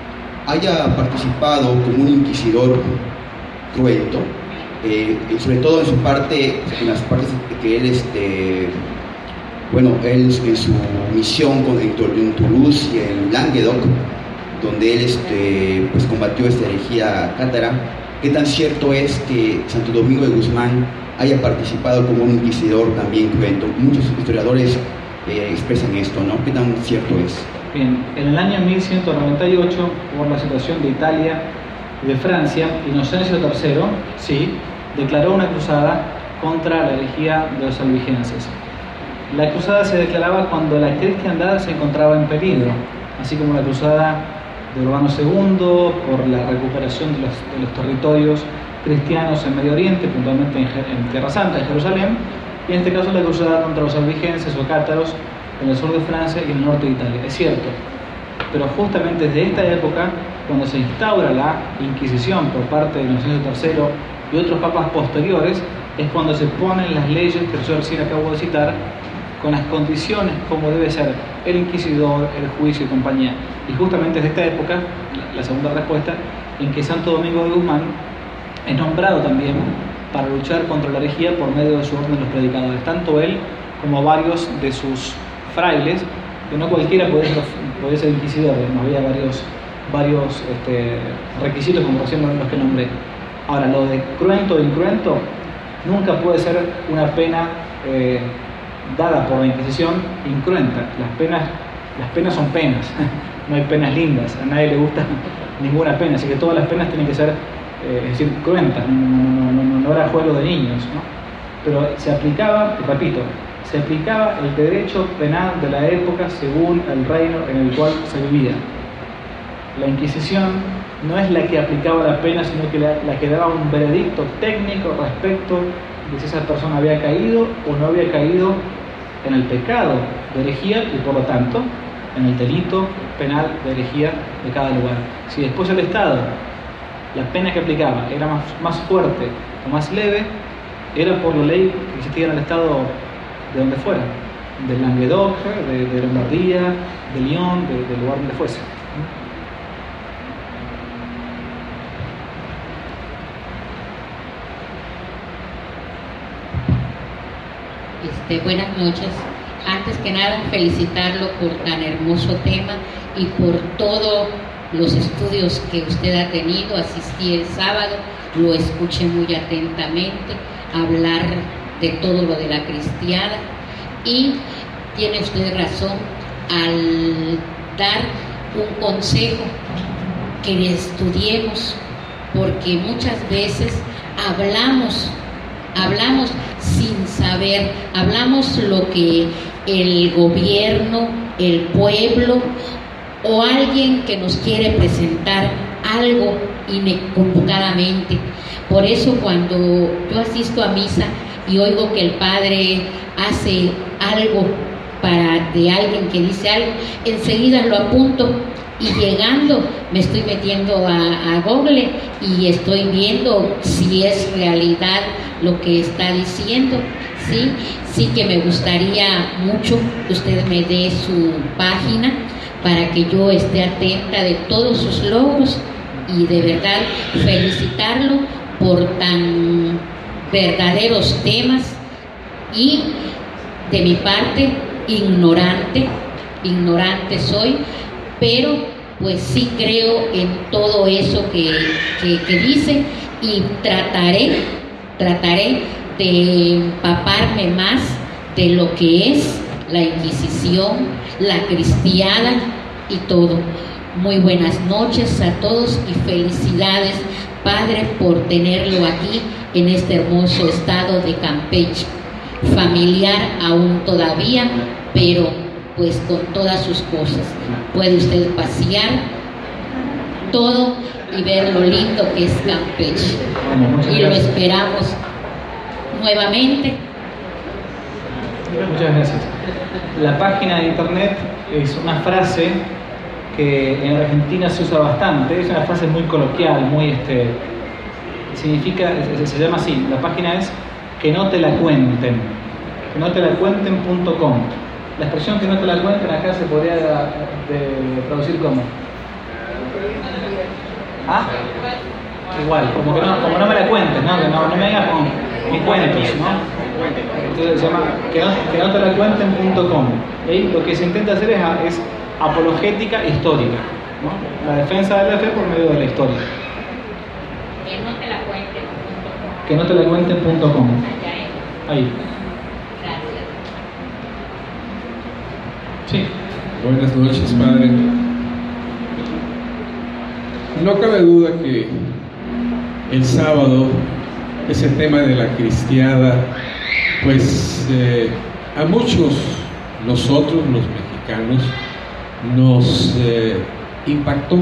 haya participado como un inquisidor cruento, eh, sobre todo en su parte, en las partes que él, este, bueno, él en su misión con, en, en Toulouse y en Languedoc, donde él este, pues combatió esta herejía cátara? ¿Qué tan cierto es que Santo Domingo de Guzmán haya participado como un inquisidor también cruento? Muchos historiadores eh, expresan esto, ¿no? ¿Qué tan cierto es? Bien, en el año mil ciento noventa y ocho, por la situación de Italia y de Francia, Inocencio tercero, sí, declaró una cruzada contra la herejía de los albigenses. La cruzada se declaraba cuando la cristiandad se encontraba en peligro, así como la cruzada de Urbano segundo por la recuperación de los, de los territorios cristianos en Medio Oriente, puntualmente en, en Tierra Santa, en Jerusalén, y en este caso la cruzada contra los albigenses o cátaros en el sur de Francia y en el norte de Italia. Es cierto, pero justamente desde esta época, cuando se instaura la Inquisición por parte de Inocencio tercero y otros papas posteriores, es cuando se ponen las leyes que yo recién acabo de citar, con las condiciones como debe ser el inquisidor, el juicio y compañía. Y justamente desde esta época, la, la segunda respuesta, en que Santo Domingo de Guzmán es nombrado también para luchar contra la herejía por medio de su orden de los predicadores, tanto él como varios de sus frailes, que no cualquiera podía ser, podía ser inquisidor, no había varios, varios este, requisitos como recién los que nombré. Ahora, lo de cruento e incruento nunca puede ser una pena eh, dada por la Inquisición incruenta. Las penas, las penas son penas, no hay penas lindas, a nadie le gusta ninguna pena, así que todas las penas tienen que ser, eh, es decir, cruentas, no, no, no, no, no era juego de niños, ¿no? Pero se aplicaba, repito, se aplicaba el derecho penal de la época según el reino en el cual se vivía. La Inquisición no es la que aplicaba la pena, sino que la, la que daba un veredicto técnico respecto de si esa persona había caído o no había caído en el pecado de herejía y por lo tanto en el delito penal de herejía de cada lugar. Si después el Estado, la pena que aplicaba era más, más fuerte o más leve, era por la ley que existía en el Estado de donde fuera, de Languedoc, de, de Lombardía, de Lyon, de, del lugar donde fuese. Este, buenas noches. Antes que nada, felicitarlo por tan hermoso tema y por todos los estudios que usted ha tenido. Asistí el sábado, lo escuché muy atentamente, hablar de todo lo de la cristiada, y tiene usted razón al dar un consejo, que estudiemos, porque muchas veces hablamos, hablamos sin saber, hablamos lo que el gobierno, el pueblo o alguien que nos quiere presentar algo inequivocadamente. Por eso cuando yo asisto a misa y oigo que el padre hace algo para de alguien que dice algo, enseguida lo apunto, y llegando me estoy metiendo a, a Google y estoy viendo si es realidad lo que está diciendo. Sí, sí que me gustaría mucho que usted me dé su página para que yo esté atenta de todos sus logros, y de verdad felicitarlo por tan verdaderos temas. Y de mi parte, ignorante, ignorante soy, pero pues sí creo en todo eso que, que, que dice, y trataré, trataré de empaparme más de lo que es la Inquisición, la cristiada y todo. Muy buenas noches a todos y felicidades, Padre, por tenerlo aquí en este hermoso estado de Campeche, familiar aún todavía, pero pues con todas sus cosas. Puede usted pasear todo y ver lo lindo que es Campeche. Y lo esperamos nuevamente. Muchas gracias. La página de internet es una frase que en Argentina se usa bastante, es una frase muy coloquial, muy este, significa, se, se llama así, la página es que no te la cuenten, que no te la cuenten punto com. La expresión que no te la cuenten acá se podría de, de, traducir como ¿ah? Igual, como que no, como no me la cuentes, ¿no? Que no, no me vengas con mis cuentos, ¿no? Entonces se llama que no, que no te la cuenten punto com. Y ahí lo que se intenta hacer es, es apologética histórica, ¿no? La defensa de la fe por medio de la historia. Que no te la cuenten punto com. Que no te la cuenten punto com. Ahí. Gracias. Sí. Buenas noches, Padre. No cabe duda que el sábado ese tema de la cristiada, pues eh, a muchos nosotros los mexicanos nos eh, impactó,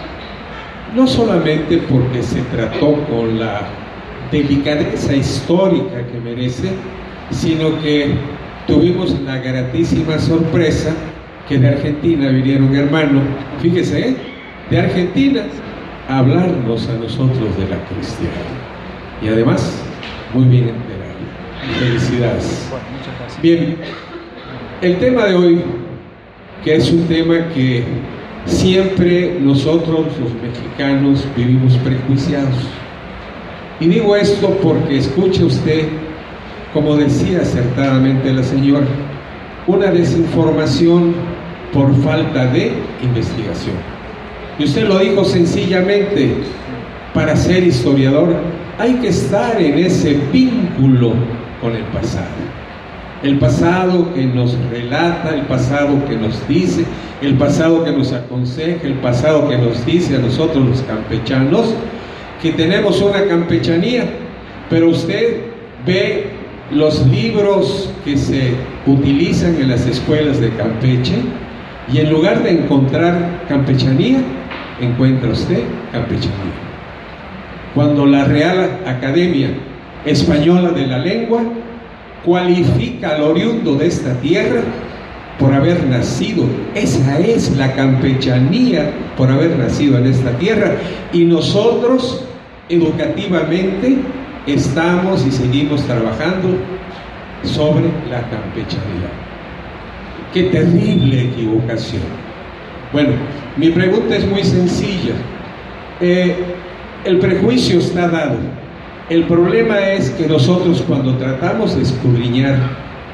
no solamente porque se trató con la delicadeza histórica que merece, sino que tuvimos la gratísima sorpresa que de Argentina vinieron hermanos, fíjese, ¿eh? de Argentina a hablarnos a nosotros de la cristiana, y además muy bien enterado. Felicidades. Bien, el tema de hoy, que es un tema que siempre nosotros los mexicanos vivimos prejuiciados, y digo esto porque escuche usted, como decía acertadamente la señora, una desinformación por falta de investigación. Y usted lo dijo sencillamente, para ser historiador hay que estar en ese vínculo con el pasado. El pasado que nos relata, el pasado que nos dice, el pasado que nos aconseja, el pasado que nos dice a nosotros los campechanos que tenemos una campechanía. Pero usted ve los libros que se utilizan en las escuelas de Campeche y en lugar de encontrar campechanía, encuentra usted campechanía. Cuando la Real Academia Española de la Lengua cualifica al oriundo de esta tierra por haber nacido, esa es la campechanía, por haber nacido en esta tierra, y nosotros educativamente estamos y seguimos trabajando sobre la campechanía. ¡Qué terrible equivocación! Bueno, mi pregunta es muy sencilla. Eh, el prejuicio está dado. El problema es que nosotros, cuando tratamos de escudriñar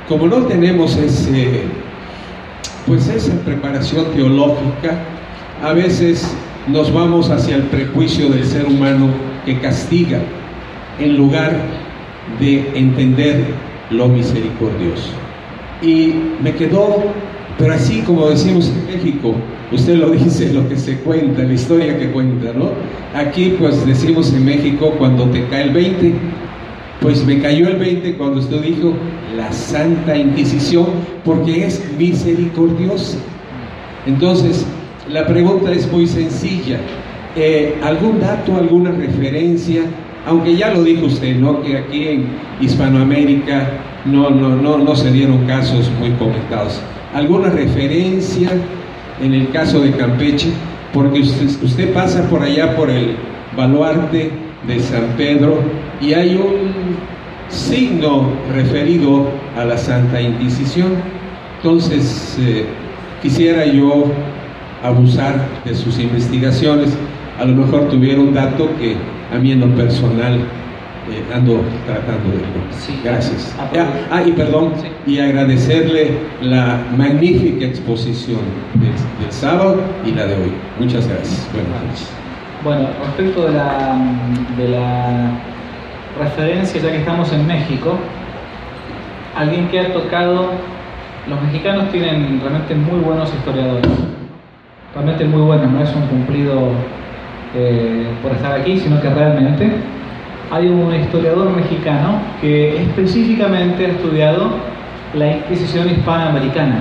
como no tenemos ese, pues esa preparación teológica, a veces nos vamos hacia el prejuicio del ser humano que castiga, en lugar de entender lo misericordioso. Y me quedó, pero así como decimos en México, usted lo dice, lo que se cuenta, la historia que cuenta, ¿no? Aquí pues decimos en México, cuando te cae el veinte, pues me cayó el veinte cuando usted dijo la Santa Inquisición, porque es misericordiosa. Entonces, la pregunta es muy sencilla. Eh, ¿Algún dato, alguna referencia? Aunque ya lo dijo usted, ¿no? Que aquí en Hispanoamérica no, no, no, no se dieron casos muy comentados. ¿Alguna referencia en el caso de Campeche? Porque usted, usted pasa por allá por el baluarte de San Pedro y hay un signo referido a la Santa Inquisición. Entonces, eh, quisiera yo abusar de sus investigaciones. A lo mejor tuviera un dato que a mí en lo personal eh, ando tratando de ver. Sí, gracias. ah, Ah, y perdón, sí. y agradecerle la magnífica exposición del, del sábado y la de hoy. Muchas gracias. Buenas noches. Bueno, respecto de la, de la referencia, ya que estamos en México, alguien que ha tocado, los mexicanos tienen realmente muy buenos historiadores, realmente muy buenos, no es un cumplido eh, por estar aquí, sino que realmente hay un historiador mexicano que específicamente ha estudiado la Inquisición hispanoamericana,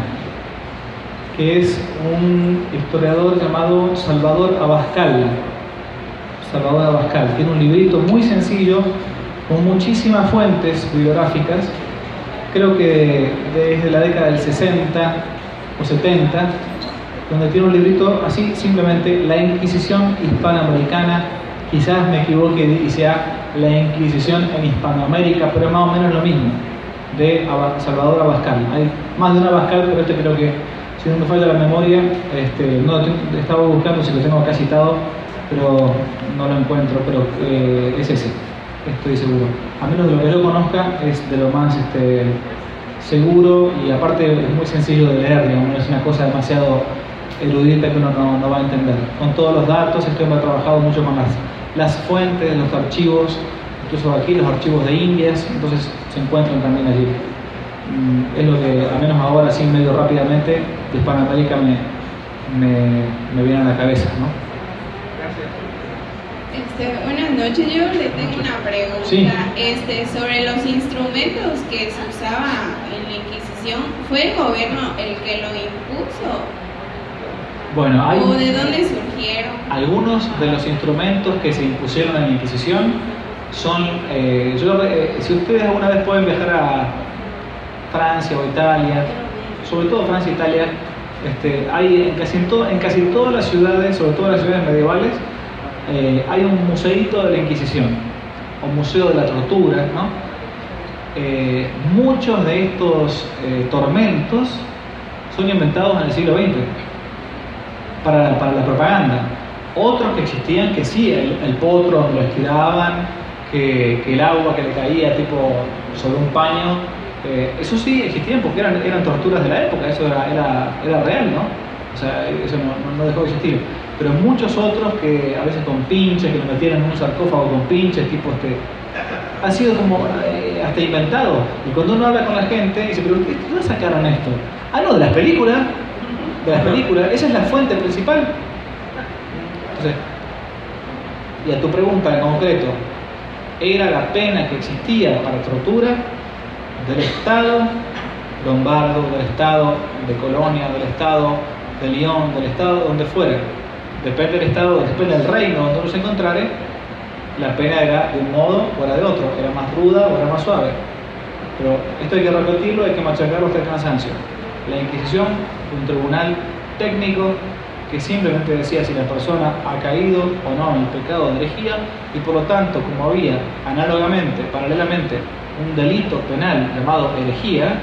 que es un historiador llamado Salvador Abascal. Salvador Abascal tiene un librito muy sencillo con muchísimas fuentes bibliográficas, creo que desde la década del sesenta o setenta, donde tiene un librito así, simplemente La Inquisición hispanoamericana. Quizás me equivoque y sea La Inquisición en Hispanoamérica, pero es más o menos lo mismo, de Salvador Abascal. Hay más de un Abascal, pero este creo que, si no me falla la memoria, este, no, estaba buscando si lo tengo acá citado, pero no lo encuentro, pero eh, es ese, estoy seguro. A menos de lo que yo conozca, es de lo más este, seguro, y aparte es muy sencillo de leer, digamos, no es una cosa demasiado erudita que uno no, no va a entender. Con todos los datos, esto hemos trabajado mucho con las, las fuentes, los archivos, incluso aquí los archivos de Indias, entonces se encuentran también allí. Mm, es lo que, al menos ahora, así medio rápidamente, de Hispanoamérica me, me, me viene a la cabeza, ¿no? Este, buenas noches, yo le tengo una pregunta. Sí. Este, sobre los instrumentos que se usaban en la Inquisición, ¿fue el gobierno el que lo impuso? Bueno, hay ¿O de dónde surgieron? algunos de los instrumentos que se impusieron en la Inquisición son, eh, yo, eh, si ustedes alguna vez pueden viajar a Francia o Italia, sobre todo Francia e Italia, este, hay en casi, en, to, en casi todas las ciudades, sobre todo las ciudades medievales, eh, hay un museíto de la Inquisición, o museo de la tortura, ¿no? Eh, muchos de estos eh, tormentos son inventados en el siglo veinte para, para la propaganda. Otros que existían, que sí, el, el potro donde lo estiraban, que, que el agua que le caía tipo sobre un paño, eh, eso sí existían porque eran, eran torturas de la época, eso era, era, era real, ¿no? O sea, eso no, no dejó de existir. Pero muchos otros que a veces con pinches, que lo metieron en un sarcófago con pinches, tipo este, ha sido como eh, hasta inventado. Y cuando uno habla con la gente, dice, pero ¿de dónde sacaron esto? Ah, no, de las películas, de las películas, esa es la fuente principal. Entonces, y a tu pregunta en concreto, ¿era la pena que existía para tortura del Estado lombardo, del Estado de Colonia, del Estado de León, del Estado donde fuera? Depende del Estado, depende del reino donde uno se encontrare, la pena era de un modo o era de otro, era más ruda o era más suave. Pero esto hay que repetirlo, hay que machacarlo hasta el cansancio. La Inquisición fue un tribunal técnico que simplemente decía si la persona ha caído o no en el pecado de herejía, y por lo tanto, como había análogamente, paralelamente, un delito penal llamado herejía,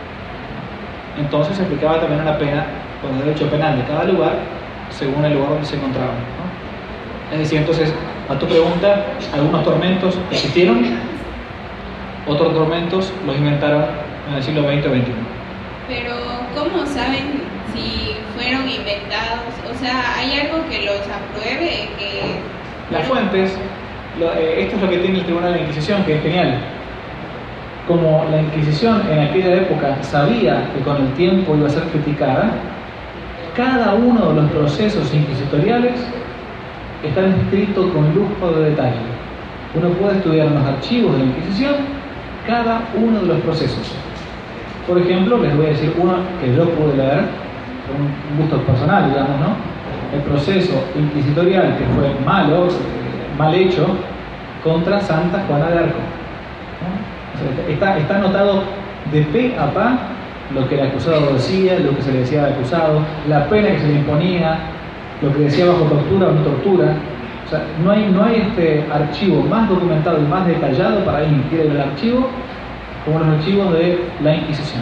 entonces se aplicaba también una pena con el derecho penal de cada lugar según el lugar donde se encontraban, ¿no? Es decir, entonces, a tu pregunta, algunos tormentos existieron, otros tormentos los inventaron en el siglo veinte o veintiuno. Pero, ¿cómo saben si fueron inventados? O sea, ¿hay algo que los apruebe? Que Las fuentes, lo, eh, esto es lo que tiene el Tribunal de la Inquisición, que es genial. Como la Inquisición en aquella época sabía que con el tiempo iba a ser criticada, cada uno de los procesos inquisitoriales están escritos con lujo de detalle. Uno puede estudiar en los archivos de la Inquisición cada uno de los procesos. Por ejemplo, les voy a decir uno que yo pude leer, por un gusto personal, digamos, ¿no? El proceso inquisitorial que fue malo, mal hecho, contra Santa Juana de Arco. ¿No? O sea, está, está anotado de pe a pa lo que el acusado decía, lo que se le decía al acusado, la pena que se le imponía, lo que decía bajo tortura o no tortura. O sea, no hay, no hay este archivo más documentado y más detallado para alguien que quiere ver el archivo como los archivos de la Inquisición.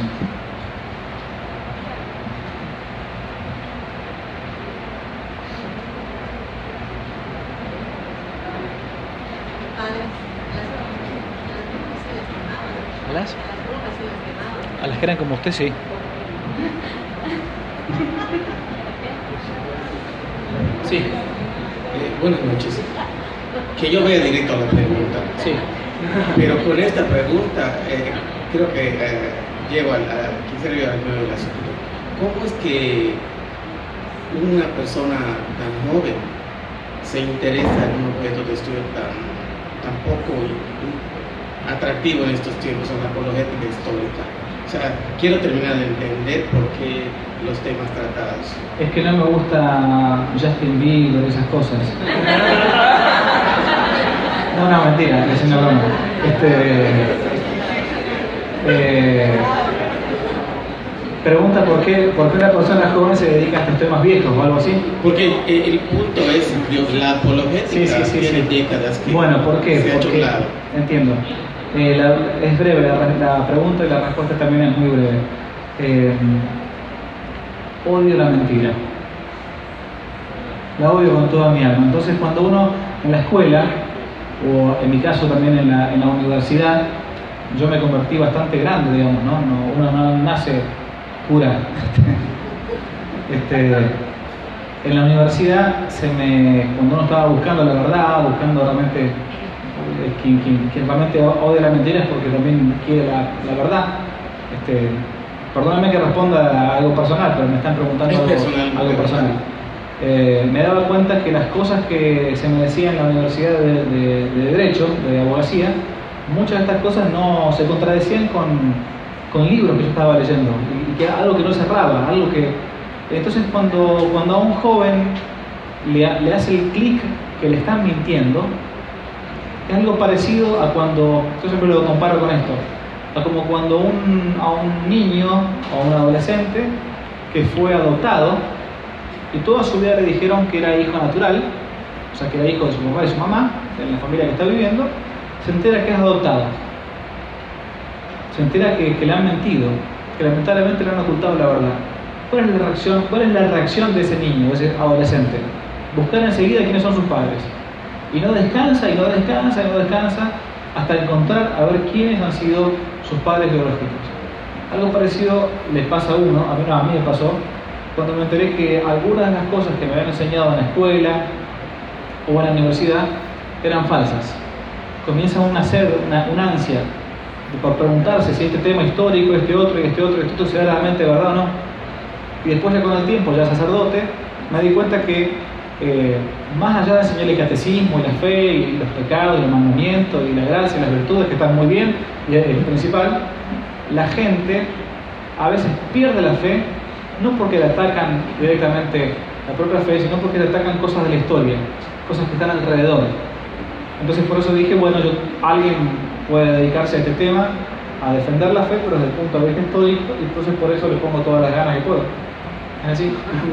¿A las? A las que eran como usted, sí. Sí. Eh, buenas noches. Que yo vaya directo a la pregunta. Sí. Pero con esta pregunta eh, creo que eh, llego al, a, quisiera llegar al medio del asunto. ¿Cómo es que una persona tan joven se interesa en un objeto de estudio tan, tan poco atractivo en estos tiempos, en la apologética histórica? O sea, quiero terminar de entender por qué los temas tratados. Es que no me gusta Justin Bieber y esas cosas. No, no, mentira, es una broma. Este, eh, pregunta por qué, por qué una persona joven se dedica a estos temas viejos o algo así. Porque el, el punto es, Dios, la apologética sí, sí, sí, tiene sí. décadas que bueno, ¿por qué? se ha hecho Porque, claro. Entiendo. Eh, la, es breve la, la pregunta y la respuesta también es muy breve. Eh, odio la mentira. La odio con toda mi alma. Entonces, cuando uno en la escuela, o en mi caso también en la, en la universidad, yo me convertí bastante grande, digamos, ¿no? no uno no nace cura. este, en la universidad, se me, cuando uno estaba buscando la verdad, buscando realmente, eh, quien, quien, quien realmente odia la mentira es porque también quiere la, la verdad. Este, perdóname que responda a algo personal, pero me están preguntando es algo personal, algo personal. Eh, me daba cuenta que las cosas que se me decían en la Universidad de, de, de Derecho, de Abogacía, muchas de estas cosas no se contradecían con, con libros que yo estaba leyendo, y que algo que no cerraba, algo que... Entonces cuando, cuando a un joven le, le hace el clic que le están mintiendo, es algo parecido a cuando, yo siempre lo comparo con esto, a como cuando un, a un niño o a un adolescente que fue adoptado, y toda su vida le dijeron que era hijo natural, o sea que era hijo de su papá y su mamá, en la familia que está viviendo, se entera que es adoptado, se entera que, que le han mentido, que lamentablemente le han ocultado la verdad. ¿Cuál es la reacción, cuál es la reacción de ese niño, de ese adolescente? Buscar enseguida quiénes son sus padres. Y no descansa, y no descansa, y no descansa, hasta encontrar a ver quiénes han sido sus padres biológicos. Algo parecido les pasa a uno, a mí, no, a mí me pasó, cuando me enteré que algunas de las cosas que me habían enseñado en la escuela o en la universidad eran falsas. Comienza una sed, una, una ansia de, por preguntarse si este tema histórico, este otro, y este otro, y esto será realmente verdad o no. Y después ya con el tiempo, ya sacerdote, me di cuenta que eh, más allá de enseñar el catecismo y la fe y los pecados y los mandamientos y la gracia y las virtudes que están muy bien, y es el principal, la gente a veces pierde la fe, no porque le atacan directamente la propia fe, sino porque le atacan cosas de la historia, cosas que están alrededor. Entonces por eso dije, bueno, yo, alguien puede dedicarse a este tema, a defender la fe, pero desde el punto de vista histórico, y entonces por eso le pongo todas las ganas que puedo. ¿Es así?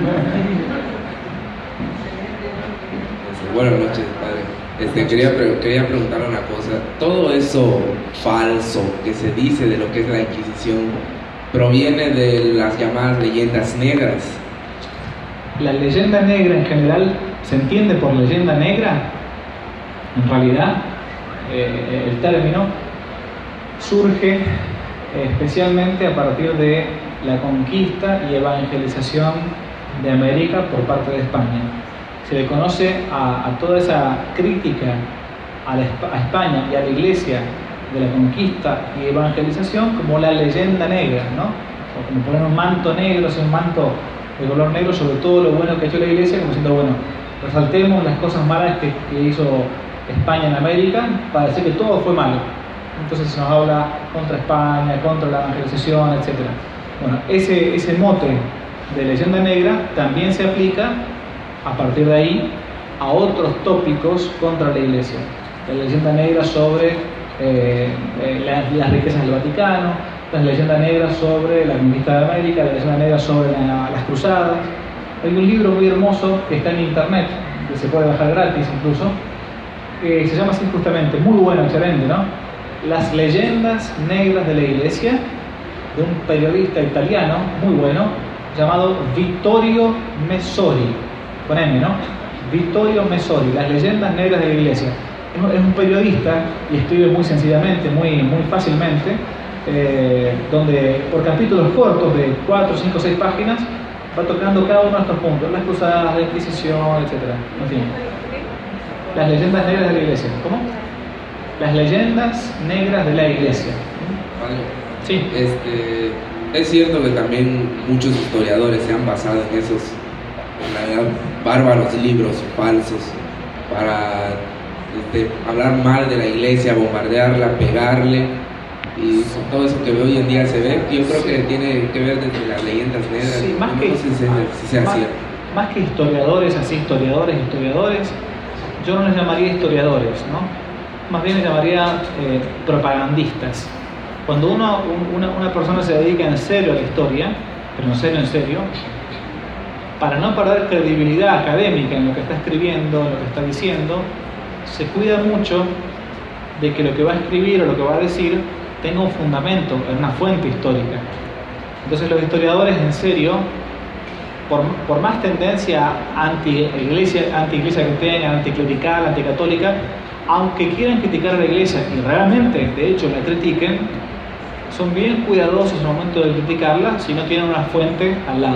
Buenas noches, padre. Este, quería, quería preguntarle una cosa. Todo eso falso que se dice de lo que es la Inquisición proviene de las llamadas leyendas negras. La leyenda negra en general se entiende por leyenda negra. En realidad, eh, el término surge especialmente a partir de la conquista y evangelización de América por parte de España. Se le conoce a, a toda esa crítica a, la, a España y a la Iglesia de la conquista y evangelización como la leyenda negra, ¿no? O como poner un manto negro, o un manto de color negro sobre todo lo bueno que ha hecho la Iglesia, como diciendo, bueno, resaltemos las cosas malas que, que hizo España en América para decir que todo fue malo. Entonces se nos habla contra España, contra la evangelización, etcétera. Bueno, ese, ese mote de leyenda negra también se aplica a partir de ahí a otros tópicos contra la Iglesia. La leyenda negra sobre eh, eh, las, las riquezas del Vaticano, las leyendas negras sobre la conquista de América, la leyenda negra sobre la, las cruzadas. Hay un libro muy hermoso que está en internet, que se puede bajar gratis incluso, que se llama así justamente, muy bueno, excelente, ¿no? Las leyendas negras de la Iglesia, de un periodista italiano muy bueno, llamado Vittorio Messori, con M, ¿no? Vittorio Messori, las leyendas negras de la Iglesia. Es un periodista y escribe muy sencillamente, muy, muy fácilmente, eh, donde por capítulos cortos de cuatro, cinco, seis páginas va tocando cada uno de estos puntos, las cruzadas, la Inquisición, etcétera. En fin, las leyendas negras de la Iglesia. ¿Cómo? Las leyendas negras de la Iglesia. Vale. Sí. Este, es cierto que también muchos historiadores se han basado en esos, en la verdad, bárbaros libros falsos para este, hablar mal de la Iglesia, bombardearla, pegarle, y todo eso que hoy en día se ve, yo creo que tiene que ver desde las leyendas negras. Sí, más no que, sé si, más, si sea más, cierto. Más que historiadores, así historiadores, historiadores, yo no les llamaría historiadores, ¿no? Más bien les llamaría eh, propagandistas. Cuando uno, una, una persona se dedica en serio a la historia, pero en serio, en serio, para no perder credibilidad académica en lo que está escribiendo, en lo que está diciendo, se cuida mucho de que lo que va a escribir o lo que va a decir tenga un fundamento, en una fuente histórica. Entonces los historiadores en serio, por, por más tendencia anti-iglesia, anti-iglesia que tengan, anticlerical, anticatólica, aunque quieran criticar a la Iglesia y realmente, de hecho, la critiquen, son bien cuidadosos en el momento de criticarla si no tienen una fuente al lado.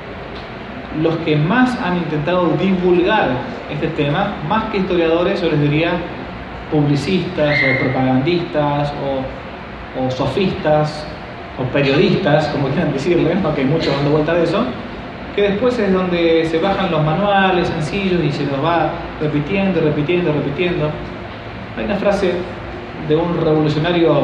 Los que más han intentado divulgar este tema, más que historiadores, yo les diría publicistas o propagandistas o, o sofistas o periodistas, como quieran decirle, aunque hay muchos dando vuelta de eso, que después es donde se bajan los manuales sencillos y se los va repitiendo, repitiendo, repitiendo. Hay una frase de un revolucionario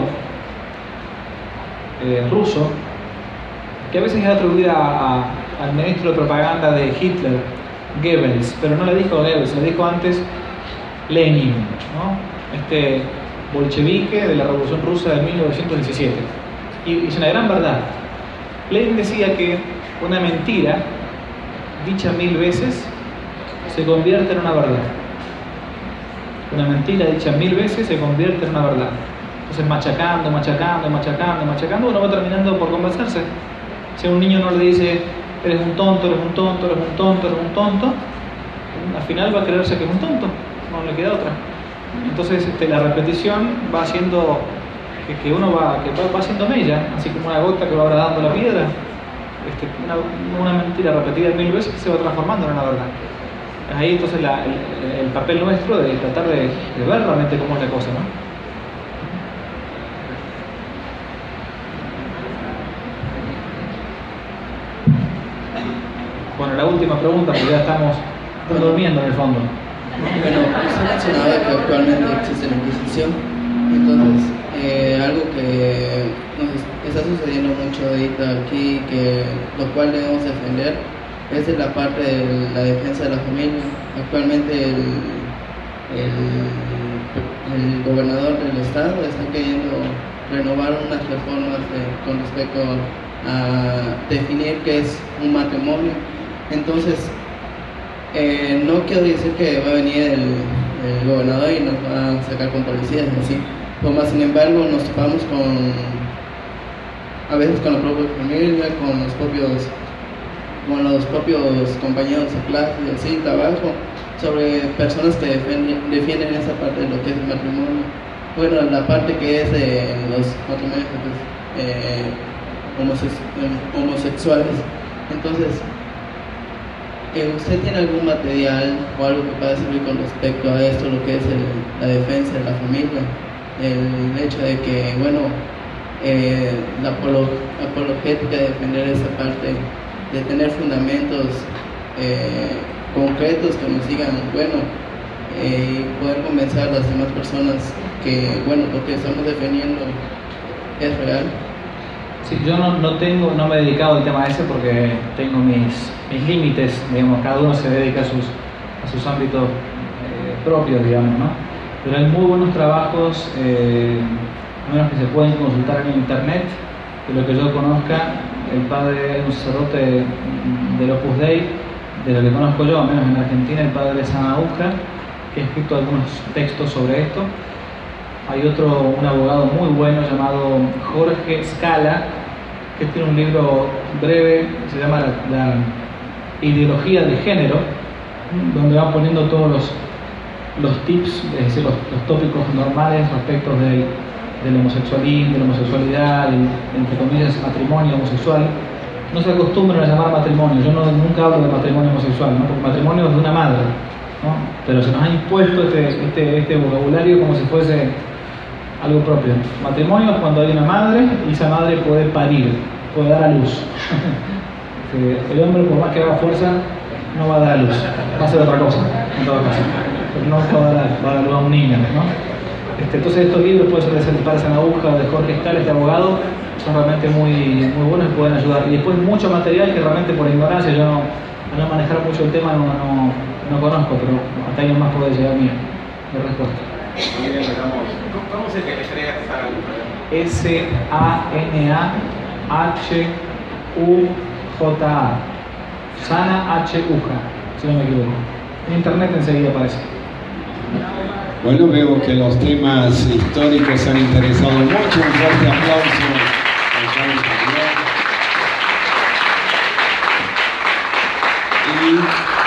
eh, ruso que a veces es atribuida a, a, al ministro de propaganda de Hitler, Goebbels, pero no le dijo Goebbels, le dijo antes Lenin, ¿no? Este bolchevique de la Revolución Rusa de mil novecientos diecisiete. Y es una gran verdad. Lenin decía que una mentira dicha mil veces se convierte en una verdad. Una mentira dicha mil veces se convierte en una verdad. Entonces machacando, machacando, machacando, machacando, uno va terminando por convencerse. Si a un niño no le dice eres un tonto, eres un tonto, eres un tonto, eres un tonto, al final va a creerse que es un tonto, no le queda otra. Entonces este, la repetición va haciendo que, que uno va, que va, va haciendo mella, así como una gota que va agradando la piedra. Este, una, una mentira repetida mil veces se va transformando en una verdad. Ahí entonces la, el, el papel nuestro de tratar de, de ver realmente cómo es la cosa, ¿no? Bueno, la última pregunta, porque ya estamos durmiendo en el fondo. Bueno, usted mencionaba que actualmente existe la Inquisición, entonces eh, algo que nos está sucediendo mucho ahorita aquí, que lo cual debemos defender, es de la parte de la defensa de la familia. Actualmente el, el, el gobernador del estado está queriendo renovar unas reformas de, con respecto a definir qué es un matrimonio. Entonces, eh, no quiero decir que va a venir el, el gobernador y nos va a sacar con policías y así, pero más sin embargo nos topamos con, a veces con la propia familia, con los propios, con los propios compañeros de clase y así, trabajo, sobre personas que defienden, defienden esa parte de lo que es el matrimonio. Bueno, la parte que es de los matrimonios pues, eh, homosex homosexuales. Entonces, eh, ¿usted tiene algún material o algo que pueda servir con respecto a esto, lo que es el, la defensa de la familia? El hecho de que, bueno, eh, la apolo apologética de defender esa parte, de tener fundamentos eh, concretos que nos digan, bueno, eh, poder convencer a las demás personas que, bueno, lo que estamos defendiendo es real. Sí, yo no, no tengo, no me he dedicado al tema ese porque tengo mis, mis límites, digamos, cada uno se dedica a sus, a sus ámbitos eh, propios, digamos, ¿no? Pero hay muy buenos trabajos, eh, menos que se pueden consultar en internet, de lo que yo conozca. El padre, un sacerdote del Opus Dei, de lo que conozco yo, al menos en Argentina, el padre de San Aguja, que ha escrito algunos textos sobre esto. Hay otro, un abogado muy bueno llamado Jorge Scala, que tiene un libro breve, se llama La, la ideología de género, donde va poniendo todos los, los tips, es decir, los, los tópicos normales respecto del, del homosexualismo, de la homosexualidad, del, entre comillas, matrimonio homosexual. No se acostumbran a llamar matrimonio, yo no, nunca hablo de matrimonio homosexual, ¿no? Porque matrimonio es de una madre, ¿no? Pero se nos ha impuesto este, este, este vocabulario como si fuese algo propio. Matrimonio es cuando hay una madre y esa madre puede parir, puede dar a luz. El hombre, por más que haga fuerza, no va a dar a luz, va a hacer otra cosa, en todo caso. Pero no va a dar, va a dar a un niño, ¿no? Este, entonces estos libros, puede ser de Padre San Aguja, de Jorge Scala, este abogado, son realmente muy, muy buenos y pueden ayudar. Y después mucho material que realmente por ignorancia, yo no, al no manejar mucho el tema no, no, no conozco, pero hasta ahí nomás puede llegar mi, mi respuesta. ¿Cómo se deletrea S A N A H U J A. Sana H Uja, si no me equivoco. En internet enseguida aparece. Bueno, veo que los temas históricos han interesado mucho. Un fuerte aplauso. Y